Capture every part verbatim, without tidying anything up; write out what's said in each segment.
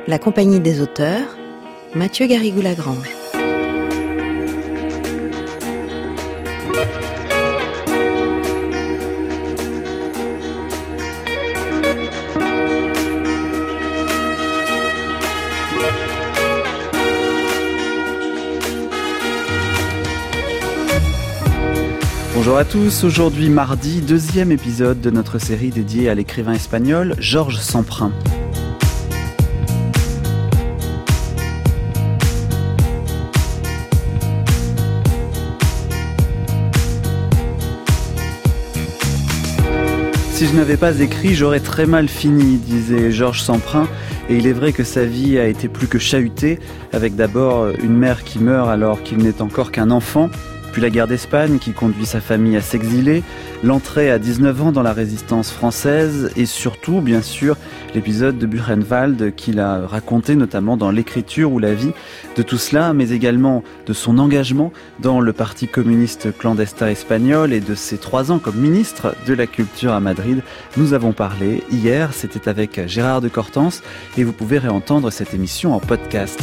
La Compagnie des auteurs, Mathieu Garrigou-Lagrange. Bonjour à tous, aujourd'hui mardi, deuxième épisode de notre série dédiée à l'écrivain espagnol Georges Semprin. Si je n'avais pas écrit, j'aurais très mal fini, disait Georges Semprin, et il est vrai que sa vie a été plus que chahutée, avec d'abord une mère qui meurt alors qu'il n'est encore qu'un enfant, puis la guerre d'Espagne qui conduit sa famille à s'exiler, l'entrée à dix-neuf ans dans la résistance française et surtout, bien sûr, l'épisode de Buchenwald qu'il a raconté notamment dans l'écriture ou la vie de tout cela, mais également de son engagement dans le parti communiste clandestin espagnol et de ses trois ans comme ministre de la Culture à Madrid. Nous avons parlé hier, c'était avec Gérard de Cortance et vous pouvez réentendre cette émission en podcast.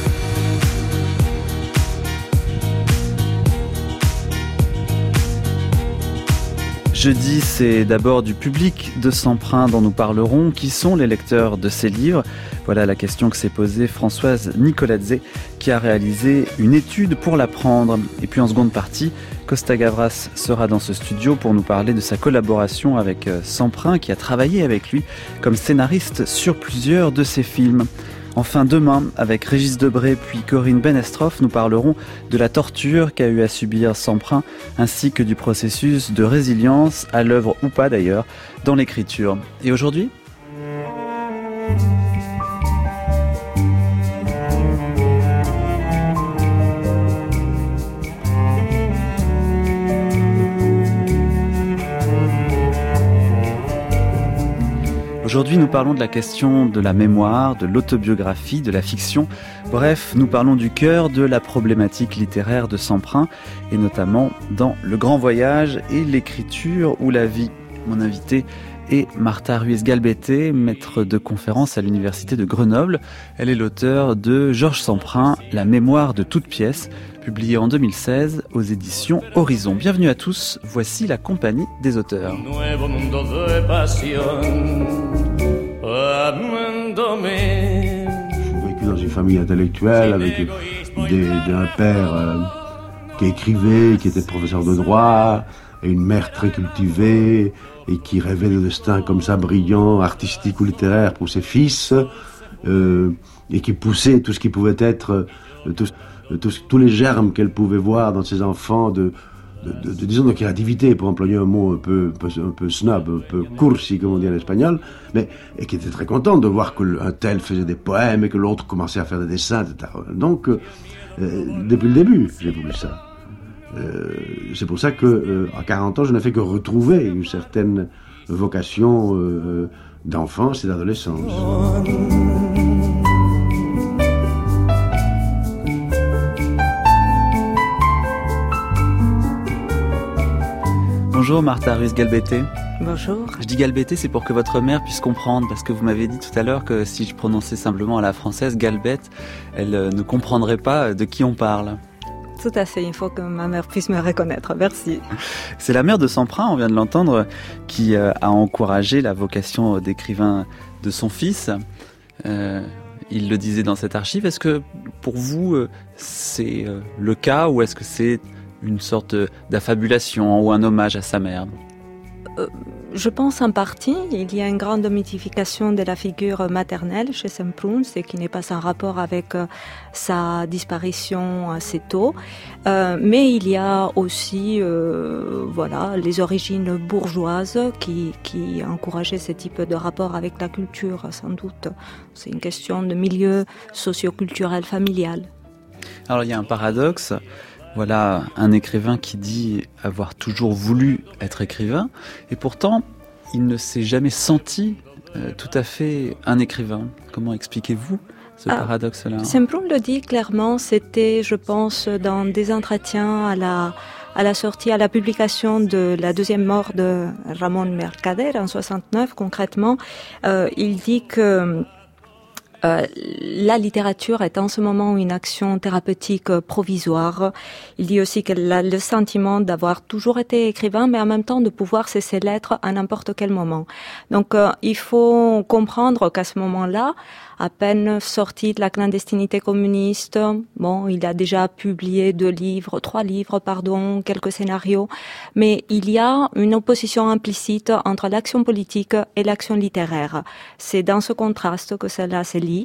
Jeudi, c'est d'abord du public de Semprin dont nous parlerons. Qui sont les lecteurs de ces livres ? Voilà la question que s'est posée Françoise Nicoladze, qui a réalisé une étude pour l'apprendre. Et puis en seconde partie, Costa Gavras sera dans ce studio pour nous parler de sa collaboration avec Semprin, qui a travaillé avec lui comme scénariste sur plusieurs de ses films. Enfin, demain, avec Régis Debray puis Corinne Benestroff, nous parlerons de la torture qu'a eu à subir Semprin, ainsi que du processus de résilience, à l'œuvre ou pas d'ailleurs, dans l'écriture. Et aujourd'hui ? Aujourd'hui, nous parlons de la question de la mémoire, de l'autobiographie, de la fiction. Bref, nous parlons du cœur de la problématique littéraire de Semprin, et notamment dans Le Grand Voyage et l'écriture ou la vie. Mon invité est Marta Ruiz Galbete, maître de conférence à l'université de Grenoble. Elle est l'auteure de Georges Semprin, La mémoire de toute pièce, publié en deux mille seize aux éditions Horizon. Bienvenue à tous, voici la Compagnie des auteurs. J'ai vécu dans une famille intellectuelle avec des, un père euh, qui écrivait, qui était professeur de droit, et une mère très cultivée et qui rêvait de destin comme ça brillant, artistique ou littéraire pour ses fils, euh, et qui poussait tout ce qui pouvait être, euh, tout, tous, tous les germes qu'elle pouvait voir dans ses enfants de, de, de, de disons de créativité, pour employer un mot un peu, un peu, un peu snob, un peu cursi comme on dit en espagnol, mais et qui était très contente de voir qu'un tel faisait des poèmes et que l'autre commençait à faire des dessins, et cetera. Donc euh, depuis le début, j'ai voulu ça. Euh, c'est pour ça que euh, à quarante ans, je n'ai fait que retrouver une certaine vocation euh, d'enfance et d'adolescence. Bonjour Marta Ruiz Galbete. Bonjour. Je dis Galbete, c'est pour que votre mère puisse comprendre, parce que vous m'avez dit tout à l'heure que si je prononçais simplement à la française Galbette, elle euh, ne comprendrait pas de qui on parle. Tout à fait, il faut que ma mère puisse me reconnaître, merci. C'est la mère de Semprin, on vient de l'entendre, qui euh, a encouragé la vocation d'écrivain de son fils. Euh, il le disait dans cette archive. Est-ce que pour vous, euh, c'est euh, le cas, ou est-ce que c'est une sorte d'affabulation ou un hommage à sa mère ? euh, Je pense en partie, il y a une grande mythification de la figure maternelle chez Semprin, ce qui n'est pas sans rapport avec euh, sa disparition assez tôt. Euh, mais il y a aussi euh, voilà, les origines bourgeoises qui, qui encourageaient ce type de rapport avec la culture, sans doute. C'est une question de milieu socio-culturel familial. Alors il y a un paradoxe. Voilà un écrivain qui dit avoir toujours voulu être écrivain, et pourtant, il ne s'est jamais senti euh, tout à fait un écrivain. Comment expliquez-vous ce ah, paradoxe-là ? Semprin le dit clairement, c'était, je pense, dans des entretiens à la, à la sortie, à la publication de la deuxième mort de Ramon Mercader en soixante-neuf, concrètement, euh, il dit que Euh, la littérature est en ce moment une action thérapeutique provisoire. Il dit aussi qu'elle a le sentiment d'avoir toujours été écrivain, mais en même temps de pouvoir cesser l'être à n'importe quel moment. Donc euh, il faut comprendre qu'à ce moment-là, à peine sorti de la clandestinité communiste, bon, il a déjà publié deux livres, trois livres, pardon, quelques scénarios, mais il y a une opposition implicite entre l'action politique et l'action littéraire. C'est dans ce contraste que cela se lit.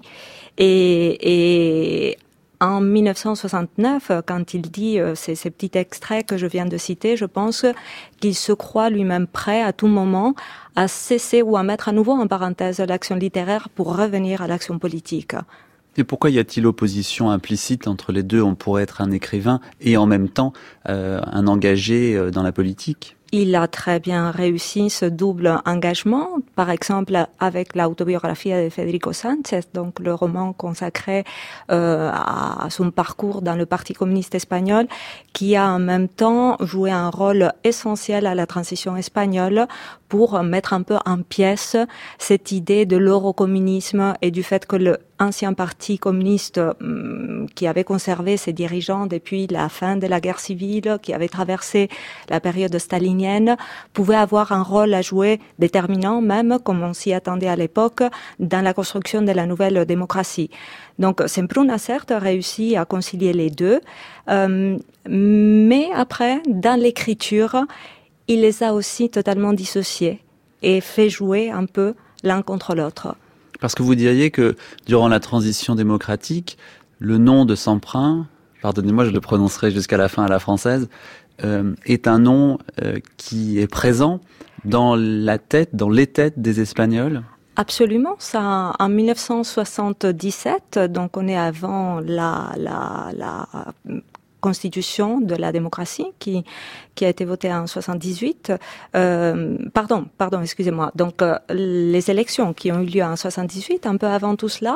Et, et en dix-neuf cent soixante-neuf, quand il dit euh, ces, ces petits extraits que je viens de citer, je pense qu'il se croit lui-même prêt à tout moment à cesser ou à mettre à nouveau en parenthèse l'action littéraire pour revenir à l'action politique. Et pourquoi y a-t-il opposition implicite entre les deux? On pourrait être un écrivain et en même temps euh, un engagé dans la politique. Il a très bien réussi ce double engagement, par exemple avec l'autobiographie de Federico Sánchez, donc le roman consacré euh, à son parcours dans le Parti communiste espagnol, qui a en même temps joué un rôle essentiel à la transition espagnole pour mettre un peu en pièces cette idée de l'eurocommunisme et du fait que le ancien parti communiste hum, qui avait conservé ses dirigeants depuis la fin de la guerre civile, qui avait traversé la période stalinienne, pouvait avoir un rôle à jouer déterminant, même comme on s'y attendait à l'époque, dans la construction de la nouvelle démocratie. Donc Semprún a certes réussi à concilier les deux, euh, mais après, dans l'écriture, il les a aussi totalement dissociés et fait jouer un peu l'un contre l'autre. Parce que vous diriez que durant la transition démocratique, le nom de Semprún, pardonnez-moi, je le prononcerai jusqu'à la fin à la française, euh, est un nom euh, qui est présent dans la tête, dans les têtes des Espagnols. Absolument, ça en dix-neuf cent soixante-dix-sept, donc on est avant la la la constitution de la démocratie qui qui a été votée en soixante-dix-huit. Euh, pardon, pardon, excusez-moi. Donc euh, les élections qui ont eu lieu en soixante-dix-huit, un peu avant tout cela.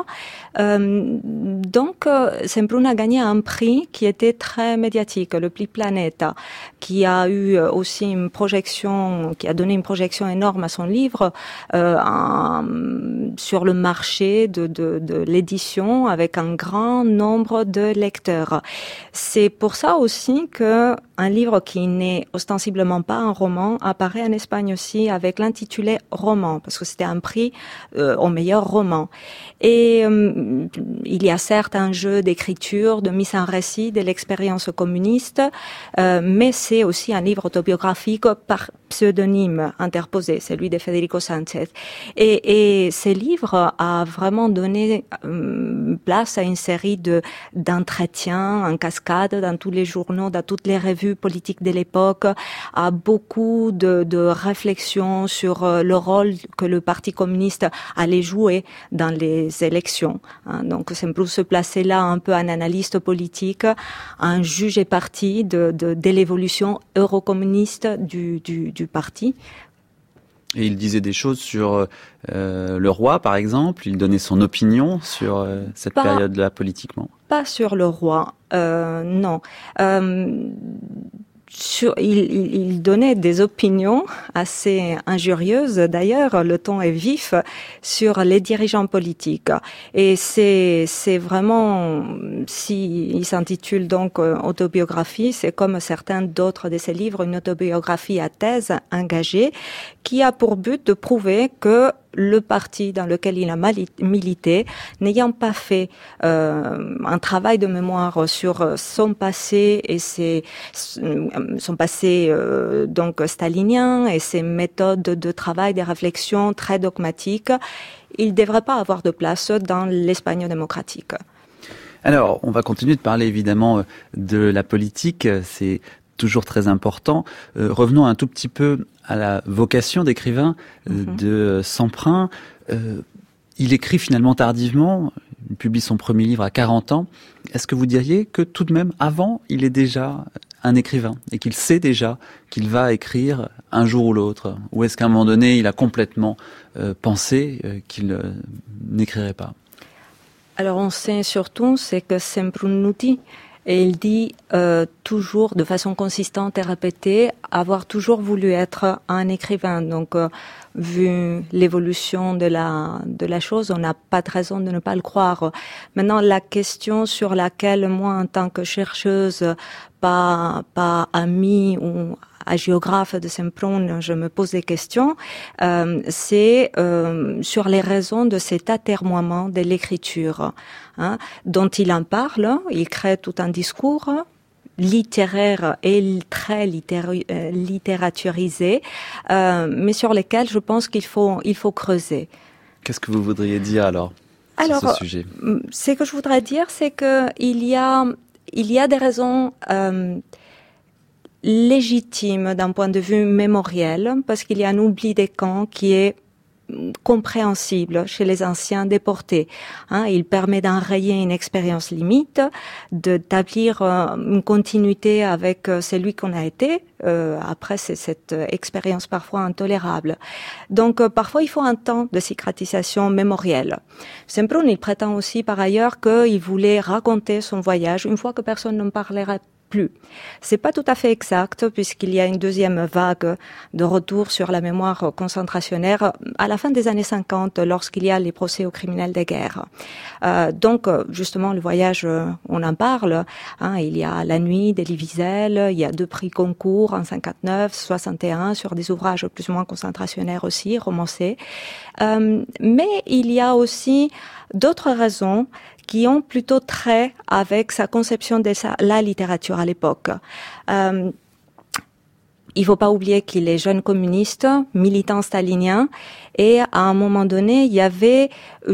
Euh, donc euh, Semprún a gagné un prix qui était très médiatique, le prix Planeta, qui a eu aussi une projection, qui a donné une projection énorme à son livre euh, en, sur le marché de, de, de l'édition avec un grand nombre de lecteurs. C'est pour ça aussi que un livre qui n'est ostensiblement pas un roman apparaît en Espagne aussi avec l'intitulé roman, parce que c'était un prix euh, au meilleur roman. Et euh, il y a certes un jeu d'écriture, de mise en récit de l'expérience communiste, euh, mais c'est aussi un livre autobiographique par pseudonyme interposé, celui de Federico Sánchez. Et, et ce livre a vraiment donné euh, place à une série de d'entretiens en cascade dans tous les journaux, dans toutes les revues politiques de l'époque, à beaucoup de, de réflexions sur euh, le rôle que le Parti communiste allait jouer dans les élections. Hein. Donc Semprún se plaçait là un peu un analyste politique, un juge et parti de, de, de l'évolution eurocommuniste du, du, du parti. Et il disait des choses sur euh, le roi, par exemple. Il donnait son opinion sur euh, cette pas, période-là politiquement. Pas sur le roi, euh, non. Euh, sur, il, il, il donnait des opinions assez injurieuses, d'ailleurs, le ton est vif, sur les dirigeants politiques. Et c'est, c'est vraiment, si il s'intitule donc autobiographie, c'est comme certains d'autres de ses livres, une autobiographie à thèse engagée, qui a pour but de prouver que le parti dans lequel il a milité, n'ayant pas fait euh, un travail de mémoire sur son passé et ses, son passé euh, donc stalinien et ses méthodes de travail, de réflexion très dogmatiques, il ne devrait pas avoir de place dans l'Espagne démocratique. Alors, on va continuer de parler évidemment de la politique, c'est toujours très important. Euh, revenons un tout petit peu à la vocation d'écrivain euh, mm-hmm. de Semprún. Euh, il écrit finalement tardivement, il publie son premier livre à quarante ans. Est-ce que vous diriez que tout de même, avant, il est déjà un écrivain et qu'il sait déjà qu'il va écrire un jour ou l'autre? Ou est-ce qu'à un moment donné, il a complètement euh, pensé euh, qu'il euh, n'écrirait pas? Alors on sait surtout, c'est que Semprún Nuti Et il dit euh, toujours, de façon consistante et répétée, avoir toujours voulu être un écrivain. Donc, euh, vu l'évolution de la de la chose, on n'a pas de raison de ne pas le croire. Maintenant, la question sur laquelle moi, en tant que chercheuse, pas pas amie ou géographe de Semprún, je me pose des questions, euh, c'est euh, sur les raisons de cet atermoiement de l'écriture, hein, dont il en parle. Il crée tout un discours littéraire et très littéra- euh, littératurisé, euh, mais sur lesquels je pense qu'il faut il faut creuser. Qu'est-ce que vous voudriez dire alors, alors sur ce sujet? Ce que je voudrais dire, c'est que il y a il y a des raisons euh, légitime d'un point de vue mémoriel, parce qu'il y a un oubli des camps qui est compréhensible chez les anciens déportés. Hein, il permet d'enrayer une expérience limite, d'établir euh, une continuité avec euh, celui qu'on a été. Euh, après, c'est cette expérience parfois intolérable. Donc, euh, parfois, il faut un temps de cicatricisation mémorielle. Semprún, il prétend aussi par ailleurs qu'il voulait raconter son voyage une fois que personne n'en parlerait plus. C'est pas tout à fait exact, puisqu'il y a une deuxième vague de retour sur la mémoire concentrationnaire à la fin des années cinquante, lorsqu'il y a les procès aux criminels de guerre. Euh, donc, justement, le voyage, on en parle. Hein, il y a La Nuit d'Elie Wiesel, il y a deux prix concours en cinquante-neuf, soixante et un, sur des ouvrages plus ou moins concentrationnaires aussi, romancés. Euh, mais il y a aussi d'autres raisons qui ont plutôt trait avec sa conception de sa, la littérature à l'époque. Euh, il ne faut pas oublier qu'il est jeune communiste, militant stalinien, et à un moment donné, il y avait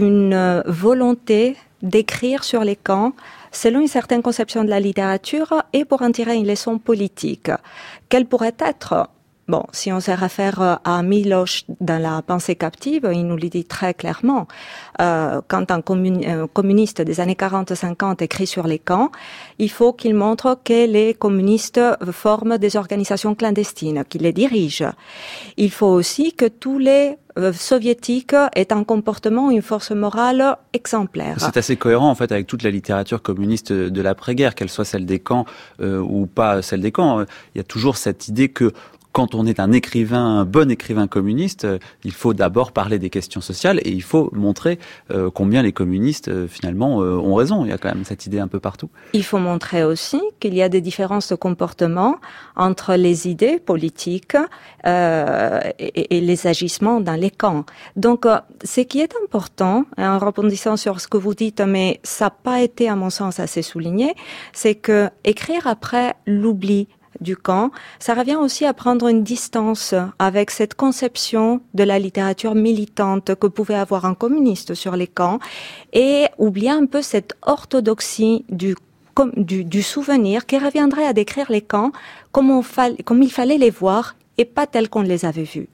une volonté d'écrire sur les camps selon une certaine conception de la littérature et pour en tirer une leçon politique. Quelle pourrait être ? Bon, si on se réfère à Miloš dans La pensée captive, il nous le dit très clairement. Euh, quand un communi- un communiste des années quarante cinquante écrit sur les camps, il faut qu'il montre que les communistes forment des organisations clandestines, qu'ils les dirigent. Il faut aussi que tous les euh, soviétiques aient un comportement, une force morale exemplaire. C'est assez cohérent en fait avec toute la littérature communiste de l'après-guerre, qu'elle soit celle des camps euh, ou pas celle des camps. Il y a toujours cette idée que quand on est un écrivain, un bon écrivain communiste, euh, il faut d'abord parler des questions sociales et il faut montrer euh, combien les communistes, euh, finalement, euh, ont raison. Il y a quand même cette idée un peu partout. Il faut montrer aussi qu'il y a des différences de comportement entre les idées politiques euh, et, et les agissements dans les camps. Donc, euh, ce qui est important, en rebondissant sur ce que vous dites, mais ça n'a pas été, à mon sens, assez souligné, c'est que écrire après l'oubli du camp, ça revient aussi à prendre une distance avec cette conception de la littérature militante que pouvait avoir un communiste sur les camps et oublier un peu cette orthodoxie du, du, du souvenir qui reviendrait à décrire les camps comme, on fa, comme il fallait les voir et pas tels qu'on les avait vus.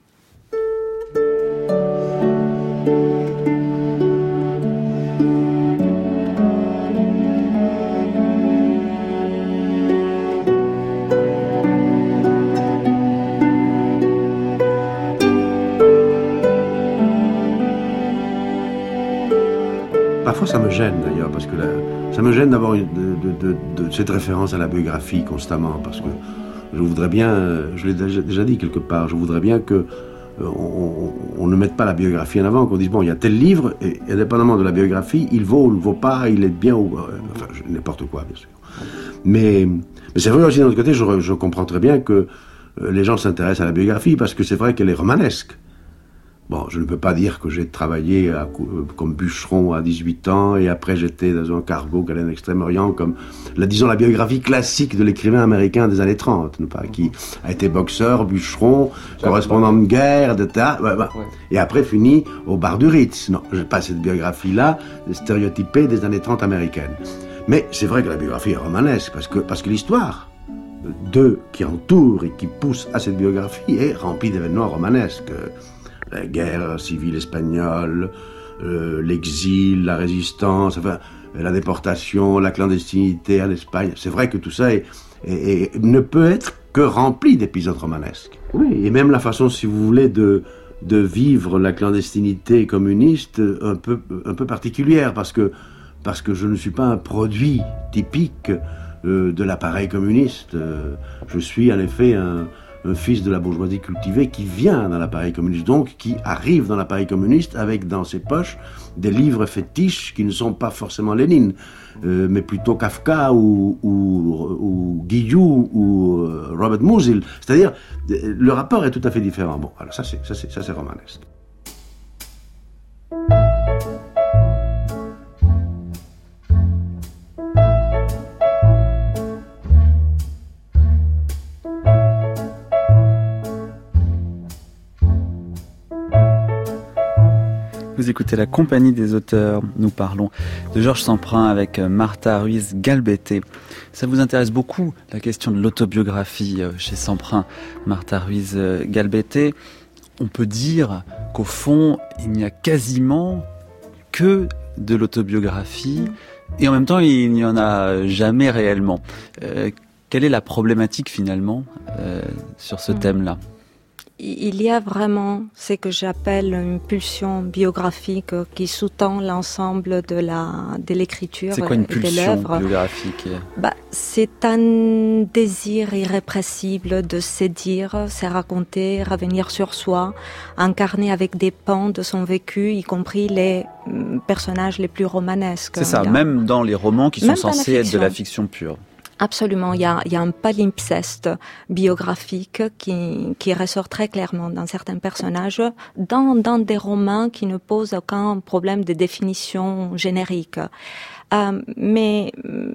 Parfois ça me gêne d'ailleurs, parce que là, ça me gêne d'avoir une, de, de, de, de cette référence à la biographie constamment, parce que je voudrais bien, je l'ai déjà, déjà dit quelque part, je voudrais bien que euh, on, on ne mette pas la biographie en avant, qu'on dise bon, il y a tel livre, et indépendamment de la biographie, il vaut ou ne vaut pas, il est bien ou... Euh, enfin, n'importe quoi, bien sûr. Mais, mais c'est vrai aussi d'un autre côté, je, je comprends très bien que euh, les gens s'intéressent à la biographie, parce que c'est vrai qu'elle est romanesque. Bon, je ne peux pas dire que j'ai travaillé à, comme bûcheron à dix-huit ans et après j'étais dans un cargo qui allait en Extrême-Orient comme, la, disons, la biographie classique de l'écrivain américain des années trente, qui a été boxeur, bûcheron, correspondant de guerre, et cetera. Ouais, ouais. Et après fini au bar du Ritz. Non, je n'ai pas cette biographie-là, stéréotypée des années trente américaines. Mais c'est vrai que la biographie est romanesque parce que, parce que l'histoire d'eux qui entoure et qui pousse à cette biographie est remplie d'événements romanesques. La guerre civile espagnole, euh, l'exil, la résistance, enfin, la déportation, la clandestinité en Espagne. C'est vrai que tout ça est, est, est, ne peut être que rempli d'épisodes romanesques. Oui, et même la façon, si vous voulez, de, de vivre la clandestinité communiste un peu, un peu particulière, parce que, parce que je ne suis pas un produit typique euh, de l'appareil communiste. Euh, je suis en effet un, un fils de la bourgeoisie cultivée qui vient dans l'appareil communiste, donc qui arrive dans l'appareil communiste avec dans ses poches des livres fétiches qui ne sont pas forcément Lénine, euh, mais plutôt Kafka ou, ou, ou Guillou ou euh, Robert Musil. C'est-à-dire, le rapport est tout à fait différent. Bon, alors ça c'est, ça c'est, ça c'est romanesque. Vous écoutez La Compagnie des auteurs. Nous parlons de Georges Semprin avec Martha Ruiz Galbete. Ça vous intéresse beaucoup, la question de l'autobiographie chez Semprin, Martha Ruiz Galbete. On peut dire qu'au fond, il n'y a quasiment que de l'autobiographie et en même temps, il n'y en a jamais réellement. Euh, quelle est la problématique finalement euh, sur ce thème-là ? Il y a vraiment ce que j'appelle une pulsion biographique qui sous-tend l'ensemble de la de l'écriture C'est quoi une et de pulsion l'œuvre. biographique ? Bah, c'est un désir irrépressible de se dire, se raconter, revenir sur soi, incarner avec des pans de son vécu, y compris les personnages les plus romanesques. C'est ça, Là. même dans les romans qui Même sont censés être de la fiction pure. Absolument, il y a, il y a un palimpseste biographique qui, qui ressort très clairement dans certains personnages, dans, dans des romans qui ne posent aucun problème de définition générique. Euh, mais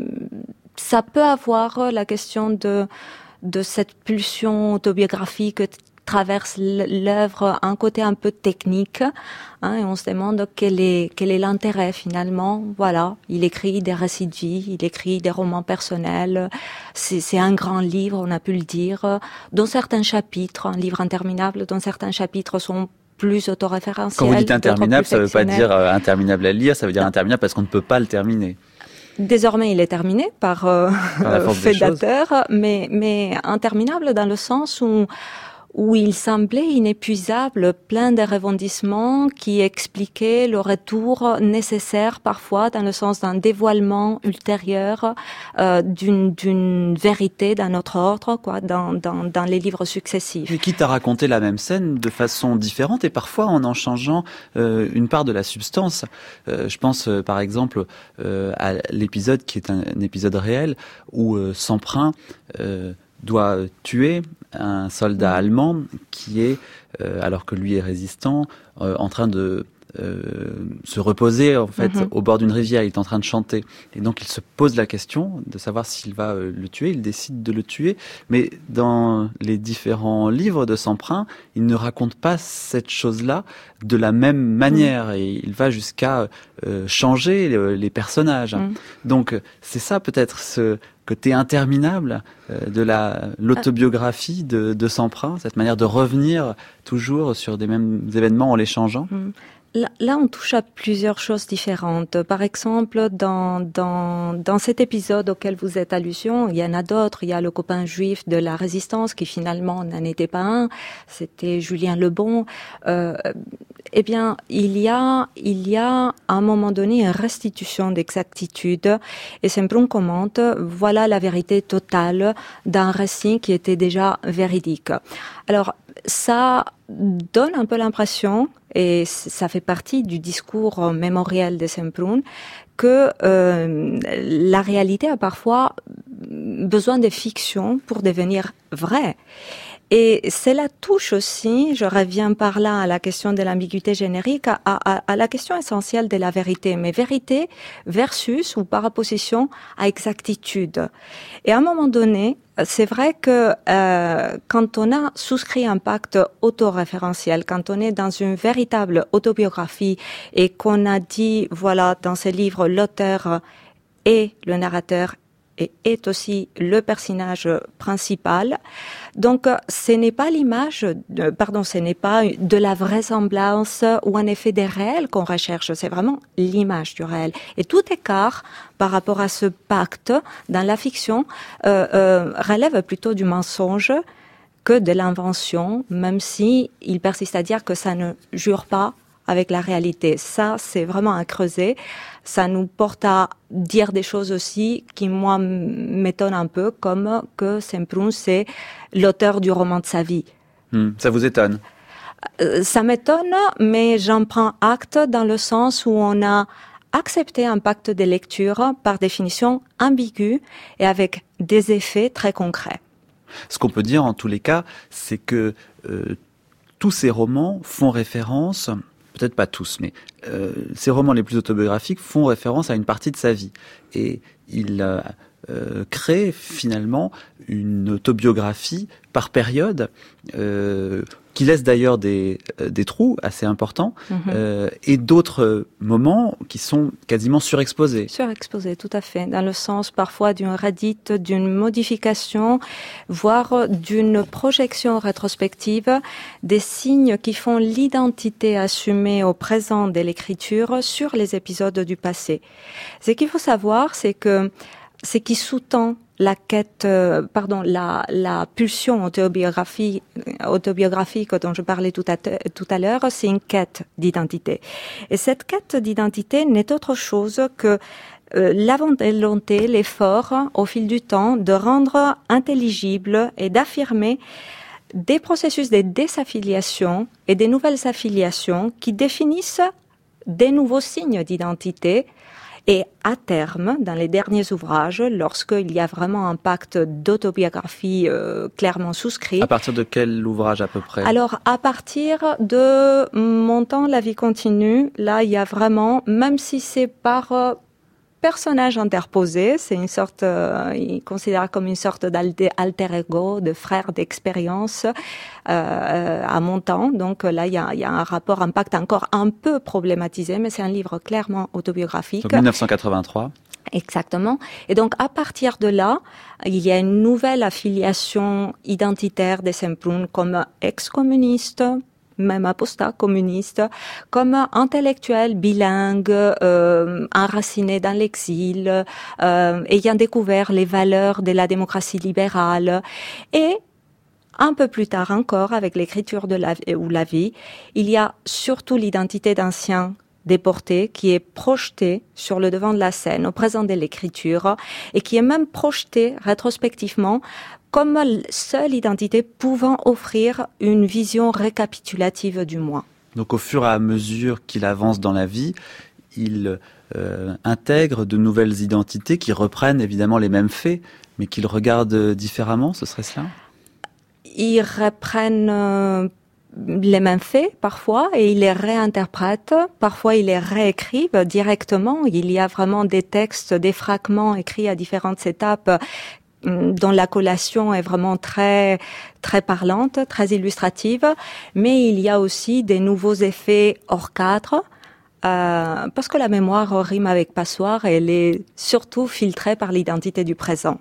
ça peut avoir la question de, de cette pulsion autobiographique traverse l'œuvre un côté un peu technique, hein, et on se demande quel est quel est l'intérêt finalement. Voilà, il écrit des récits de vie, il écrit des romans personnels. C'est, c'est un grand livre, on a pu le dire. Dans certains chapitres, un livre interminable, dont certains chapitres sont plus autoréférentiels. Quand vous dites interminable, ça ne veut pas dire euh, interminable à lire, ça veut dire non. Interminable parce qu'on ne peut pas le terminer. Désormais, il est terminé par, euh, par fait dateur, mais mais interminable dans le sens où où il semblait inépuisable, plein de rebondissements qui expliquaient le retour nécessaire parfois dans le sens d'un dévoilement ultérieur euh, d'une, d'une vérité d'un autre ordre, quoi, dans, dans, dans les livres successifs. Et quitte à raconter la même scène de façon différente et parfois en en changeant euh, une part de la substance. Euh, je pense euh, par exemple euh, à l'épisode qui est un, un épisode réel où euh, Semprin euh, doit tuer un soldat allemand qui est, euh, alors que lui est résistant, euh, en train de euh, se reposer en fait mm-hmm. au bord d'une rivière. Il est en train de chanter et donc il se pose la question de savoir s'il va euh, le tuer. Il décide de le tuer, mais dans les différents livres de Semprin, il ne raconte pas cette chose-là de la même manière mm. et il va jusqu'à euh, changer les, les personnages. Mm. Donc c'est ça peut-être ce côté interminable euh, de la l'autobiographie de, de Semprin, cette manière de revenir toujours sur des mêmes événements en les changeant. Là, là, on touche à plusieurs choses différentes. Par exemple, dans dans dans cet épisode auquel vous êtes allusion, il y en a d'autres. Il y a le copain juif de la Résistance qui finalement n'en était pas un. C'était Julien Lebon. Euh, eh bien, il y a il y a à un moment donné une restitution d'exactitude. Et Semprin commente, voilà la vérité totale d'un récit qui était déjà véridique. Alors, ça donne un peu l'impression, et ça fait partie du discours mémoriel de Semprin, que euh, la réalité a parfois besoin de fiction pour devenir vraie. Et cela touche aussi, je reviens par là à la question de l'ambiguïté générique, à, à, à la question essentielle de la vérité. Mais vérité versus ou par opposition à exactitude. Et à un moment donné, c'est vrai que euh, quand on a souscrit un pacte autoréférentiel, quand on est dans une véritable autobiographie et qu'on a dit, voilà, dans ce livre, l'auteur est le narrateur et est aussi le personnage principal. Donc, ce n'est pas l'image, de, pardon, ce n'est pas de la vraisemblance ou un effet des réels qu'on recherche, c'est vraiment l'image du réel. Et tout écart par rapport à ce pacte dans la fiction euh, euh, relève plutôt du mensonge que de l'invention, même si il persiste à dire que ça ne jure pas avec la réalité. Ça, c'est vraiment à creuser. Ça nous porte à dire des choses aussi qui, moi, m'étonnent un peu, comme que Semprún, c'est l'auteur du roman de sa vie. Mmh, ça vous étonne? euh, Ça m'étonne, mais j'en prends acte dans le sens où on a accepté un pacte de lecture, par définition ambigu, et avec des effets très concrets. Ce qu'on peut dire, en tous les cas, c'est que euh, tous ces romans font référence, peut-être pas tous, mais euh, ces romans les plus autobiographiques font référence à une partie de sa vie. Et il euh, euh, crée finalement une autobiographie par période, euh, qui laisse d'ailleurs des, euh, des trous assez importants, mmh. euh, et d'autres moments qui sont quasiment surexposés. Surexposés, tout à fait, dans le sens parfois d'une redite, d'une modification, voire d'une projection rétrospective, des signes qui font l'identité assumée au présent de l'écriture sur les épisodes du passé. Ce qu'il faut savoir, c'est que ce qui sous-tend la quête, euh, pardon, la, la pulsion autobiographique, autobiographique dont je parlais tout à, tout à l'heure, c'est une quête d'identité. Et cette quête d'identité n'est autre chose que euh, la volonté, l'effort, au fil du temps, de rendre intelligible et d'affirmer des processus de désaffiliation et des nouvelles affiliations qui définissent des nouveaux signes d'identité. Et à terme, dans les derniers ouvrages, lorsqu'il y a vraiment un pacte d'autobiographie euh, clairement souscrit. À partir de quel ouvrage à peu près? Alors, à partir de Mon temps, la vie continue, là, il y a vraiment, même si c'est par euh, personnage interposé, c'est une sorte, euh, il considère comme une sorte d'alter ego, de frère d'expérience euh, à mon temps. Donc là, il y a, il y a un rapport, un pacte encore un peu problématisé, mais c'est un livre clairement autobiographique. Donc dix-neuf cent quatre-vingt-trois. Exactement. Et donc, à partir de là, il y a une nouvelle affiliation identitaire de Semprún comme ex-communiste, même apostat communiste, comme intellectuel bilingue, euh, enraciné dans l'exil, euh, ayant découvert les valeurs de la démocratie libérale. Et un peu plus tard encore, avec l'écriture de la, ou la vie, il y a surtout l'identité d'ancien déporté qui est projeté sur le devant de la scène, au présent de l'écriture, et qui est même projeté rétrospectivement comme seule identité pouvant offrir une vision récapitulative du moi. Donc au fur et à mesure qu'il avance dans la vie, il euh, intègre de nouvelles identités qui reprennent évidemment les mêmes faits, mais qu'il regarde différemment, ce serait cela? Ils reprennent euh, les mêmes faits parfois et ils les réinterprètent, parfois ils les réécrivent directement. Il y a vraiment des textes, des fragments écrits à différentes étapes dont la collation est vraiment très très parlante, très illustrative, mais il y a aussi des nouveaux effets hors cadre, euh, parce que la mémoire rime avec passoire et elle est surtout filtrée par l'identité du présent.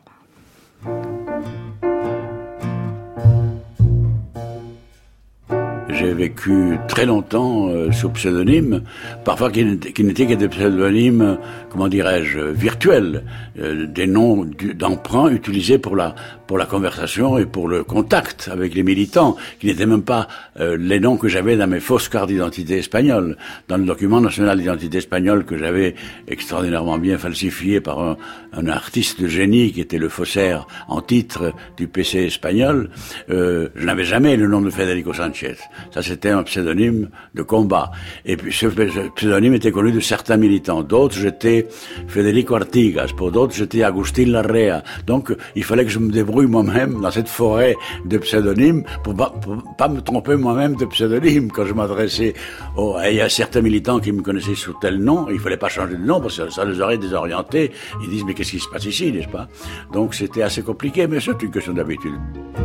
J'ai vécu très longtemps euh, sous pseudonyme, parfois qui n'étaient, qui n'étaient que des pseudonymes, comment dirais-je, virtuels, euh, des noms d'emprunt utilisés pour la pour la conversation et pour le contact avec les militants, qui n'étaient même pas euh, les noms que j'avais dans mes fausses cartes d'identité espagnoles, dans le document national d'identité espagnole que j'avais extraordinairement bien falsifié par un, un artiste de génie qui était le faussaire en titre du P C espagnol. Euh, je n'avais jamais le nom de Federico Sanchez. Ça, c'était un pseudonyme de combat. Et puis, ce pseudonyme était connu de certains militants. D'autres, j'étais Federico Artigas. Pour d'autres, j'étais Agustín Larrea. Donc, il fallait que je me débrouille moi-même dans cette forêt de pseudonymes pour pas, pour pas me tromper moi-même de pseudonyme quand je m'adressais aux... Et il y a certains militants qui me connaissaient sous tel nom. Il fallait pas changer de nom parce que ça les aurait désorientés. Ils disent, mais qu'est-ce qui se passe ici, n'est-ce pas? Donc, c'était assez compliqué, mais c'est une question d'habitude.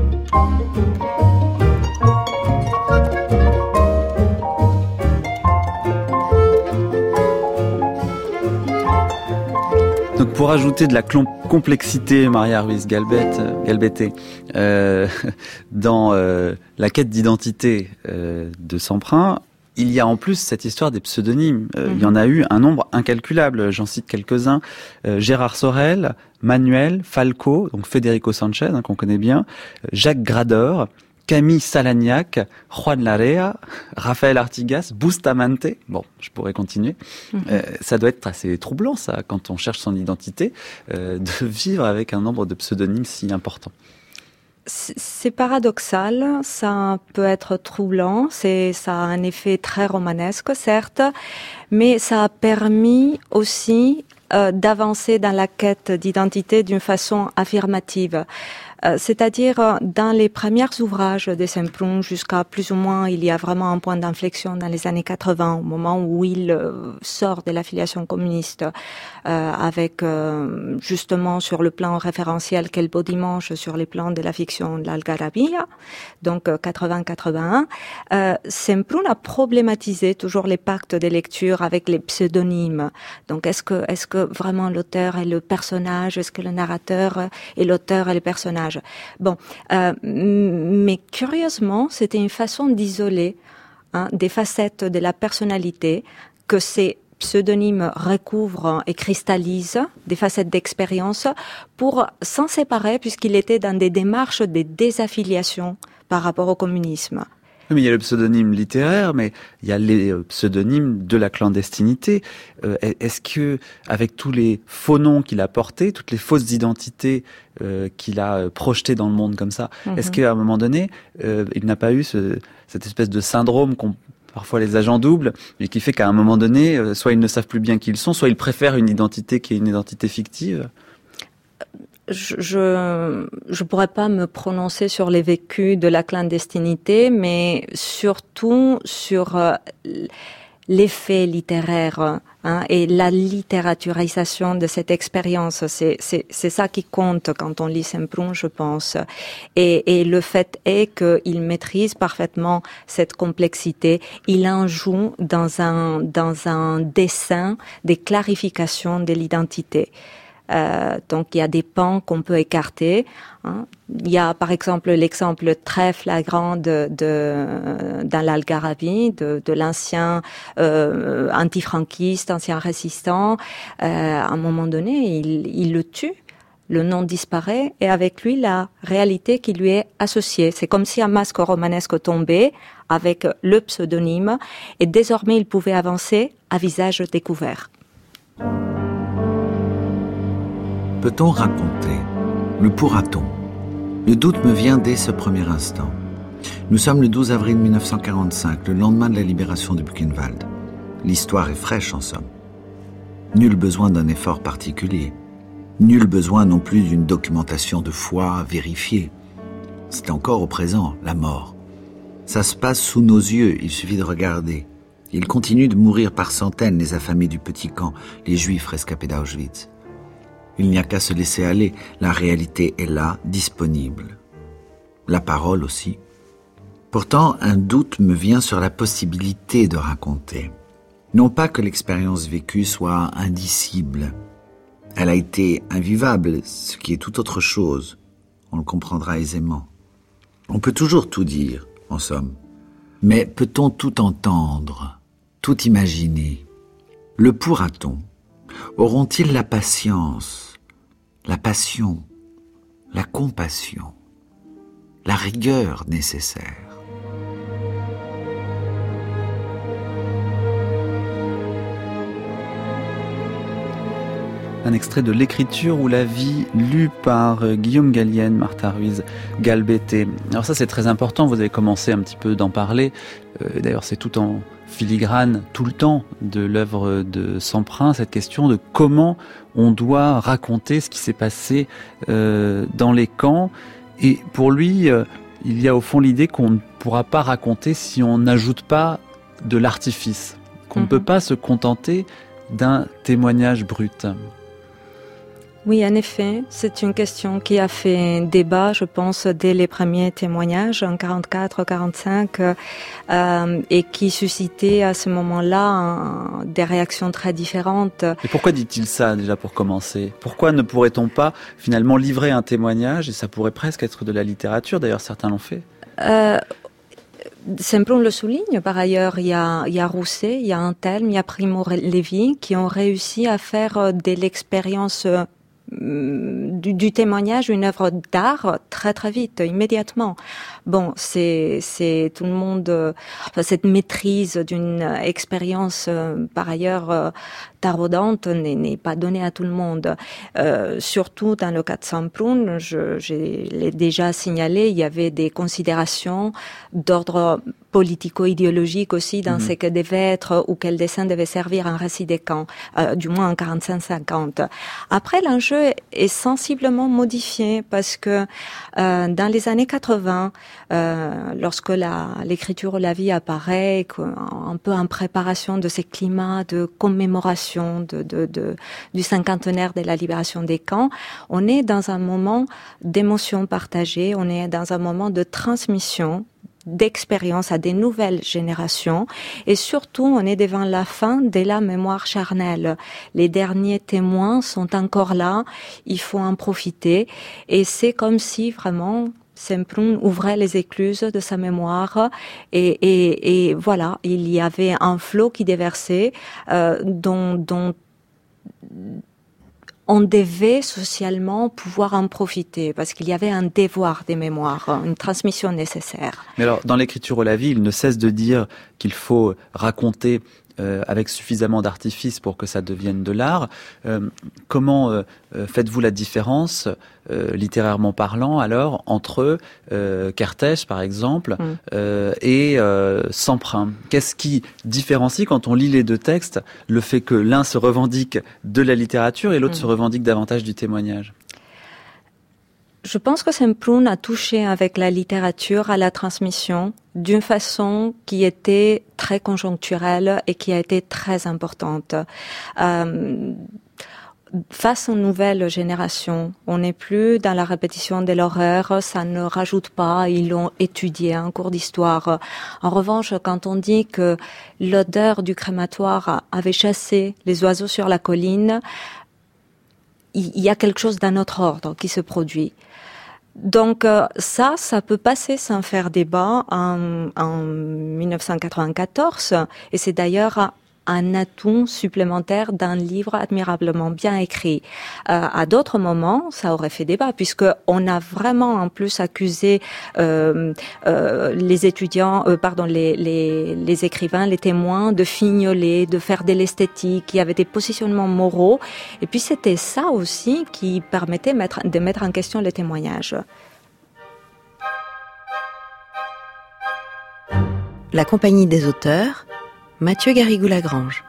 Donc pour ajouter de la complexité, Maria Ruiz Galbete, euh, dans euh, la quête d'identité euh, de Semprún, il y a en plus cette histoire des pseudonymes. Euh, mm-hmm. Il y en a eu un nombre incalculable. J'en cite quelques-uns. Euh, Gérard Sorel, Manuel, Falco, donc Federico Sanchez, hein, qu'on connaît bien, Jacques Gradeur, Camille Salagnac, Juan Larrea, Raphaël Artigas, Bustamante. Bon, je pourrais continuer. Mm-hmm. Euh, ça doit être assez troublant, ça, quand on cherche son identité, euh, de vivre avec un nombre de pseudonymes si important. C'est paradoxal, ça peut être troublant, c'est, ça a un effet très romanesque, certes, mais ça a permis aussi euh, d'avancer dans la quête d'identité d'une façon affirmative. Euh, c'est-à-dire, dans les premiers ouvrages de Semprún, jusqu'à plus ou moins, il y a vraiment un point d'inflexion dans les années quatre-vingts, au moment où il euh, sort de l'affiliation communiste, euh, avec euh, justement sur le plan référentiel Quel beau dimanche, sur les plans de la fiction de l'Algarabía, donc euh, quatre-vingts quatre-vingt-un, euh, Semprún a problématisé toujours les pactes de lecture avec les pseudonymes. Donc, est-ce que, est-ce que vraiment l'auteur est le personnage, est-ce que le narrateur est l'auteur et le personnage? Bon, euh, mais curieusement, c'était une façon d'isoler hein, des facettes de la personnalité que ces pseudonymes recouvrent et cristallisent, des facettes d'expérience, pour s'en séparer puisqu'il était dans des démarches de désaffiliation par rapport au communisme. Mais il y a le pseudonyme littéraire, mais il y a les pseudonymes de la clandestinité. Euh, est-ce que, avec tous les faux noms qu'il a portés, toutes les fausses identités euh, qu'il a projetées dans le monde comme ça, mm-hmm. est-ce qu'à un moment donné, euh, il n'a pas eu ce, cette espèce de syndrome qu'ont parfois les agents doubles, et qui fait qu'à un moment donné, euh, soit ils ne savent plus bien qui ils sont, soit ils préfèrent une identité qui est une identité fictive? Je, je je pourrais pas me prononcer sur les vécus de la clandestinité, mais surtout sur euh, l'effet littéraire hein, et la littératurarisation de cette expérience. C'est c'est c'est ça qui compte quand on lit Semprún, je pense. Et et le fait est qu'il maîtrise parfaitement cette complexité. Il en joue dans un dans un dessin des clarifications de l'identité. Euh, donc il y a des pans qu'on peut écarter. Hein. Il y a par exemple l'exemple très flagrant de, de dans l'Algarabie de, de l'ancien euh, antifranquiste, ancien résistant. Euh, à un moment donné, il, il le tue. Le nom disparaît et avec lui la réalité qui lui est associée. C'est comme si un masque romanesque tombait avec le pseudonyme et désormais il pouvait avancer à visage découvert. Peut-on raconter? Le pourra-t-on? Le doute me vient dès ce premier instant. Nous sommes le douze avril mille neuf cent quarante-cinq, le lendemain de la libération de Buchenwald. L'histoire est fraîche en somme. Nul besoin d'un effort particulier. Nul besoin non plus d'une documentation de foi vérifiée. C'est encore au présent, la mort. Ça se passe sous nos yeux, il suffit de regarder. Il continue de mourir par centaines les affamés du petit camp, les juifs rescapés d'Auschwitz. Il n'y a qu'à se laisser aller, la réalité est là, disponible. La parole aussi. Pourtant, un doute me vient sur la possibilité de raconter. Non pas que l'expérience vécue soit indicible. Elle a été invivable, ce qui est tout autre chose. On le comprendra aisément. On peut toujours tout dire, en somme. Mais peut-on tout entendre, tout imaginer? Le pourra-t-on? Auront-ils la patience, la passion, la compassion, la rigueur nécessaire? Un extrait de L'écriture ou la vie, lu par Guillaume Gallienne, Martha Ruiz Galbete. Alors ça c'est très important, vous avez commencé un petit peu d'en parler. Euh, d'ailleurs c'est tout en filigrane, tout le temps, de l'œuvre de Semprún, cette question de comment on doit raconter ce qui s'est passé euh, dans les camps. Et pour lui, euh, il y a au fond l'idée qu'on ne pourra pas raconter si on n'ajoute pas de l'artifice, qu'on mm-hmm. ne peut pas se contenter d'un témoignage brut. Oui, en effet, c'est une question qui a fait débat, je pense, dès les premiers témoignages en quarante-quatre quarante-cinq euh, et qui suscitait à ce moment-là un, des réactions très différentes. Et pourquoi dit-il ça déjà pour commencer? Pourquoi ne pourrait-on pas finalement livrer un témoignage et ça pourrait presque être de la littérature, d'ailleurs certains l'ont fait euh, Semprún le souligne, par ailleurs, il y a, il y a Rousset, il y a Antelme, il y a Primo Levi qui ont réussi à faire de l'expérience du, du témoignage une œuvre d'art très très vite, immédiatement. Bon, c'est c'est tout le monde, euh, enfin, cette maîtrise d'une expérience euh, par ailleurs euh, taraudante n'est, n'est pas donnée à tout le monde. Euh, surtout dans le cas de Semprún, je, je l'ai déjà signalé, il y avait des considérations d'ordre politico-idéologique aussi dans mmh. ce que devait être ou quel dessin devait servir un récit des camps, euh, du moins en quarante-cinq cinquante. Après, l'enjeu est sensiblement modifié parce que euh, dans les années quatre-vingts, euh, lorsque la, l'écriture La vie apparaît, un peu en préparation de ces climats de commémoration de, de, de, du cinquantenaire de la libération des camps, on est dans un moment d'émotion partagée, on est dans un moment de transmission d'expérience à des nouvelles générations et surtout on est devant la fin de la mémoire charnelle. Les derniers témoins sont encore là, il faut en profiter et c'est comme si vraiment Semprún ouvrait les écluses de sa mémoire et, et, et voilà, il y avait un flot qui déversait euh, dont, dont on devait socialement pouvoir en profiter parce qu'il y avait un devoir des mémoires, une transmission nécessaire. Mais alors, dans l'écriture La vie, il ne cesse de dire qu'il faut raconter euh, avec suffisamment d'artifice pour que ça devienne de l'art. Euh, comment euh, faites-vous la différence, euh, littérairement parlant, alors, entre euh, Kertész, par exemple, mm. euh, et euh, Semprún? Qu'est-ce qui différencie, quand on lit les deux textes, le fait que l'un se revendique de la littérature et l'autre mm. se revendique davantage du témoignage? Je pense que Semprún a touché avec la littérature à la transmission d'une façon qui était très conjoncturelle et qui a été très importante. Euh, face aux nouvelles générations, on n'est plus dans la répétition de l'horreur, ça ne rajoute pas, ils l'ont étudié en cours d'histoire. En revanche, quand on dit que l'odeur du crématoire avait chassé les oiseaux sur la colline, il y a quelque chose d'un autre ordre qui se produit. Donc ça, ça peut passer sans faire débat en, en dix-neuf cent quatre-vingt-quatorze, et c'est d'ailleurs un atout supplémentaire d'un livre admirablement bien écrit. Euh, à d'autres moments, ça aurait fait débat, puisque on a vraiment en plus accusé euh, euh, les étudiants, euh, pardon, les, les, les écrivains, les témoins de fignoler, de faire de l'esthétique. Il y avait des positionnements moraux, et puis c'était ça aussi qui permettait mettre, de mettre en question les témoignages. La Compagnie des auteurs, Mathieu Garrigou-Lagrange.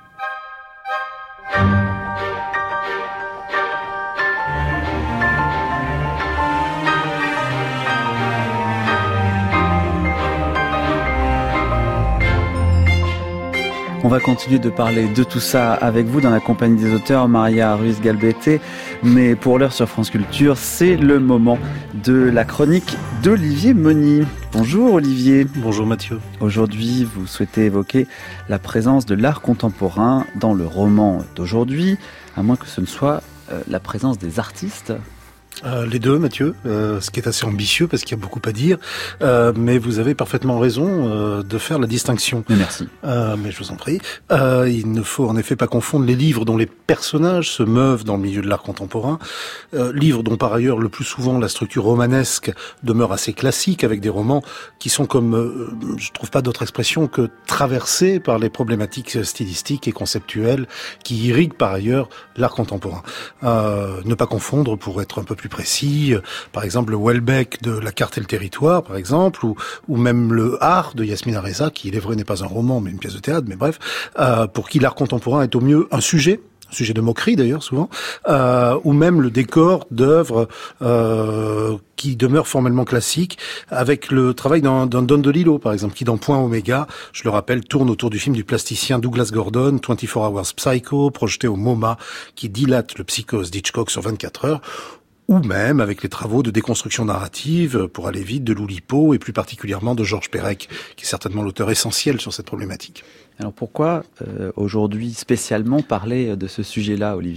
On va continuer de parler de tout ça avec vous dans la Compagnie des auteurs, Maria Ruiz-Galbete. Mais pour l'heure sur France Culture, c'est le moment de la chronique d'Olivier Mony. Bonjour Olivier. Bonjour Mathieu. Aujourd'hui, vous souhaitez évoquer la présence de l'art contemporain dans le roman d'aujourd'hui, à moins que ce ne soit euh, la présence des artistes. Euh, les deux, Mathieu, euh, ce qui est assez ambitieux parce qu'il y a beaucoup à dire, euh, mais vous avez parfaitement raison euh, de faire la distinction. Mais merci. Euh, mais je vous en prie. Euh, il ne faut en effet pas confondre les livres dont les personnages se meuvent dans le milieu de l'art contemporain, euh, livres dont par ailleurs le plus souvent la structure romanesque demeure assez classique, avec des romans qui sont comme, euh, je trouve pas d'autre expression que traversés par les problématiques stylistiques et conceptuelles qui irriguent par ailleurs l'art contemporain. Euh, ne pas confondre, pour être un peu plus précis, euh, par exemple le Houellebecq de La carte et le territoire, par exemple, ou, ou même le Art de Yasmina Reza, qui il est vrai n'est pas un roman mais une pièce de théâtre, mais bref, euh, pour qui l'art contemporain est au mieux un sujet, un sujet de moquerie d'ailleurs souvent, euh, ou même le décor d'œuvres euh, qui demeurent formellement classiques, avec le travail d'un, d'un Don DeLillo par exemple, qui dans Point Oméga, je le rappelle, tourne autour du film du plasticien Douglas Gordon, vingt-quatre Hours Psycho, projeté au MoMA, qui dilate le psychose d'Hitchcock sur vingt-quatre heures, ou même avec les travaux de déconstruction narrative, pour aller vite, de Loulipo, et plus particulièrement de Georges Perec, qui est certainement l'auteur essentiel sur cette problématique. Alors pourquoi euh, aujourd'hui spécialement parler de ce sujet-là, Olivier ?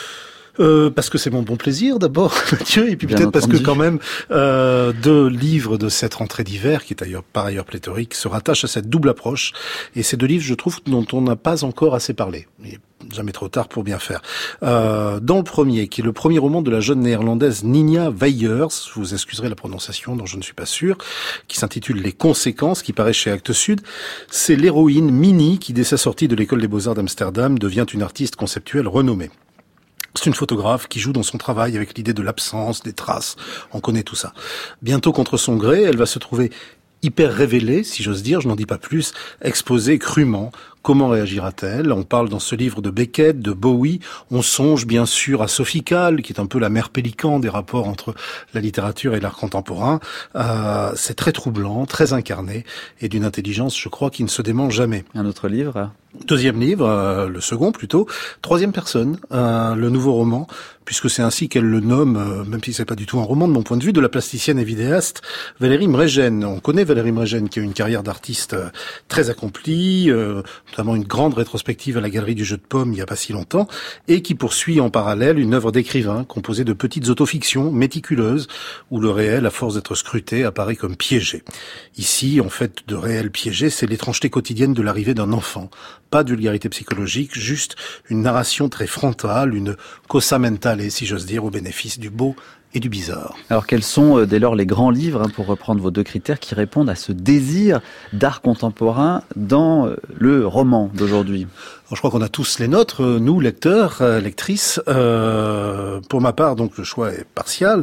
Euh, parce que c'est mon bon plaisir d'abord, Mathieu, et puis Bien peut-être entendu. parce que quand même euh, deux livres de cette rentrée d'hiver, qui est d'ailleurs par ailleurs pléthorique, se rattachent à cette double approche. Et ces deux livres, je trouve, dont on n'a pas encore assez parlé. Et jamais trop tard pour bien faire. Euh, dans le premier, qui est le premier roman de la jeune néerlandaise Ninja Weijers, je vous excuserai la prononciation dont je ne suis pas sûr, qui s'intitule Les Conséquences, qui paraît chez Actes Sud, c'est l'héroïne Minnie qui, dès sa sortie de l'école des Beaux-Arts d'Amsterdam, devient une artiste conceptuelle renommée. C'est une photographe qui joue dans son travail avec l'idée de l'absence, des traces. On connaît tout ça. Bientôt, contre son gré, elle va se trouver hyper révélée, si j'ose dire, je n'en dis pas plus, exposée crûment. Comment réagira-t-elle? On parle dans ce livre de Beckett, de Bowie. On songe bien sûr à Sophie Calle, qui est un peu la mère pélican des rapports entre la littérature et l'art contemporain. Euh, c'est très troublant, très incarné, et d'une intelligence, je crois, qui ne se dément jamais. Un autre livre? Deuxième livre, euh, le second plutôt, troisième personne, euh, le nouveau roman, puisque c'est ainsi qu'elle le nomme, euh, même si c'est pas du tout un roman de mon point de vue, de la plasticienne et vidéaste Valérie Mregen. On connaît Valérie Mregen, qui a une carrière d'artiste euh, très accomplie, euh, notamment une grande rétrospective à la Galerie du Jeu de Paume il n'y a pas si longtemps, et qui poursuit en parallèle une œuvre d'écrivain composée de petites autofictions méticuleuses, où le réel, à force d'être scruté, apparaît comme piégé. Ici, en fait, de réel piégé, c'est l'étrangeté quotidienne de l'arrivée d'un enfant. Pas de vulgarité psychologique, juste une narration très frontale, une cosa mentale, si j'ose dire, au bénéfice du beau et du bizarre. Alors quels sont dès lors les grands livres, hein, pour reprendre vos deux critères, qui répondent à ce désir d'art contemporain dans le roman d'aujourd'hui? Alors, je crois qu'on a tous les nôtres, nous, lecteurs, euh, lectrices. Euh, pour ma part, donc, le choix est partial.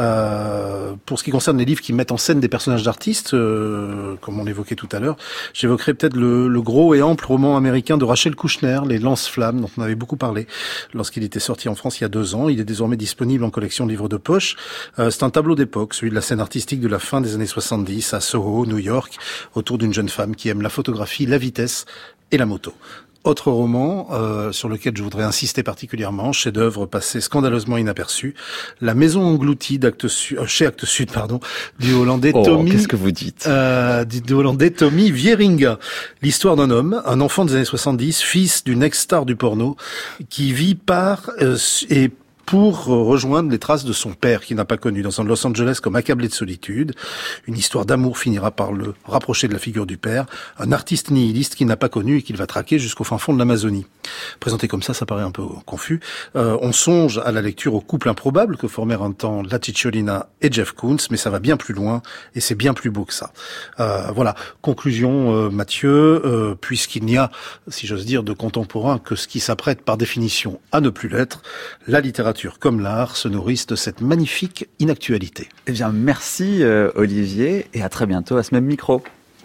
Euh, pour ce qui concerne les livres qui mettent en scène des personnages d'artistes, euh, comme on l'évoquait tout à l'heure, j'évoquerai peut-être le, le gros et ample roman américain de Rachel Kushner, Les Lance-Flammes, dont on avait beaucoup parlé lorsqu'il était sorti en France il y a deux ans. Il est désormais disponible en collection de livres de poche. Euh, c'est un tableau d'époque, celui de la scène artistique de la fin des années soixante-dix à Soho, New York, autour d'une jeune femme qui aime la photographie, la vitesse et la moto. Autre roman euh, sur lequel je voudrais insister particulièrement, chef-d'œuvre passé scandaleusement inaperçu, La Maison engloutie d'Actes Sud, euh, chez Actes Sud, pardon, du Hollandais oh, Tommy. Qu'est-ce que vous dites euh, du, du Hollandais Tommy Wieringa. L'histoire d'un homme, un enfant des années soixante-dix, fils d'une ex-star du porno, qui vit par euh, et pour rejoindre les traces de son père qu'il n'a pas connu dans un Los Angeles comme accablé de solitude. Une histoire d'amour finira par le rapprocher de la figure du père, un artiste nihiliste qu'il n'a pas connu et qu'il va traquer jusqu'au fin fond de l'Amazonie. Présenté comme ça, ça paraît un peu confus. Euh, on songe à la lecture au couple improbable que formèrent un temps La Cicciolina et Jeff Koons, mais ça va bien plus loin et c'est bien plus beau que ça. Euh, voilà, conclusion euh, Mathieu, euh, puisqu'il n'y a, si j'ose dire, de contemporain que ce qui s'apprête par définition à ne plus l'être, la littérature comme l'art se nourrissent de cette magnifique inactualité. Eh bien, merci euh, Olivier, et à très bientôt à ce même micro.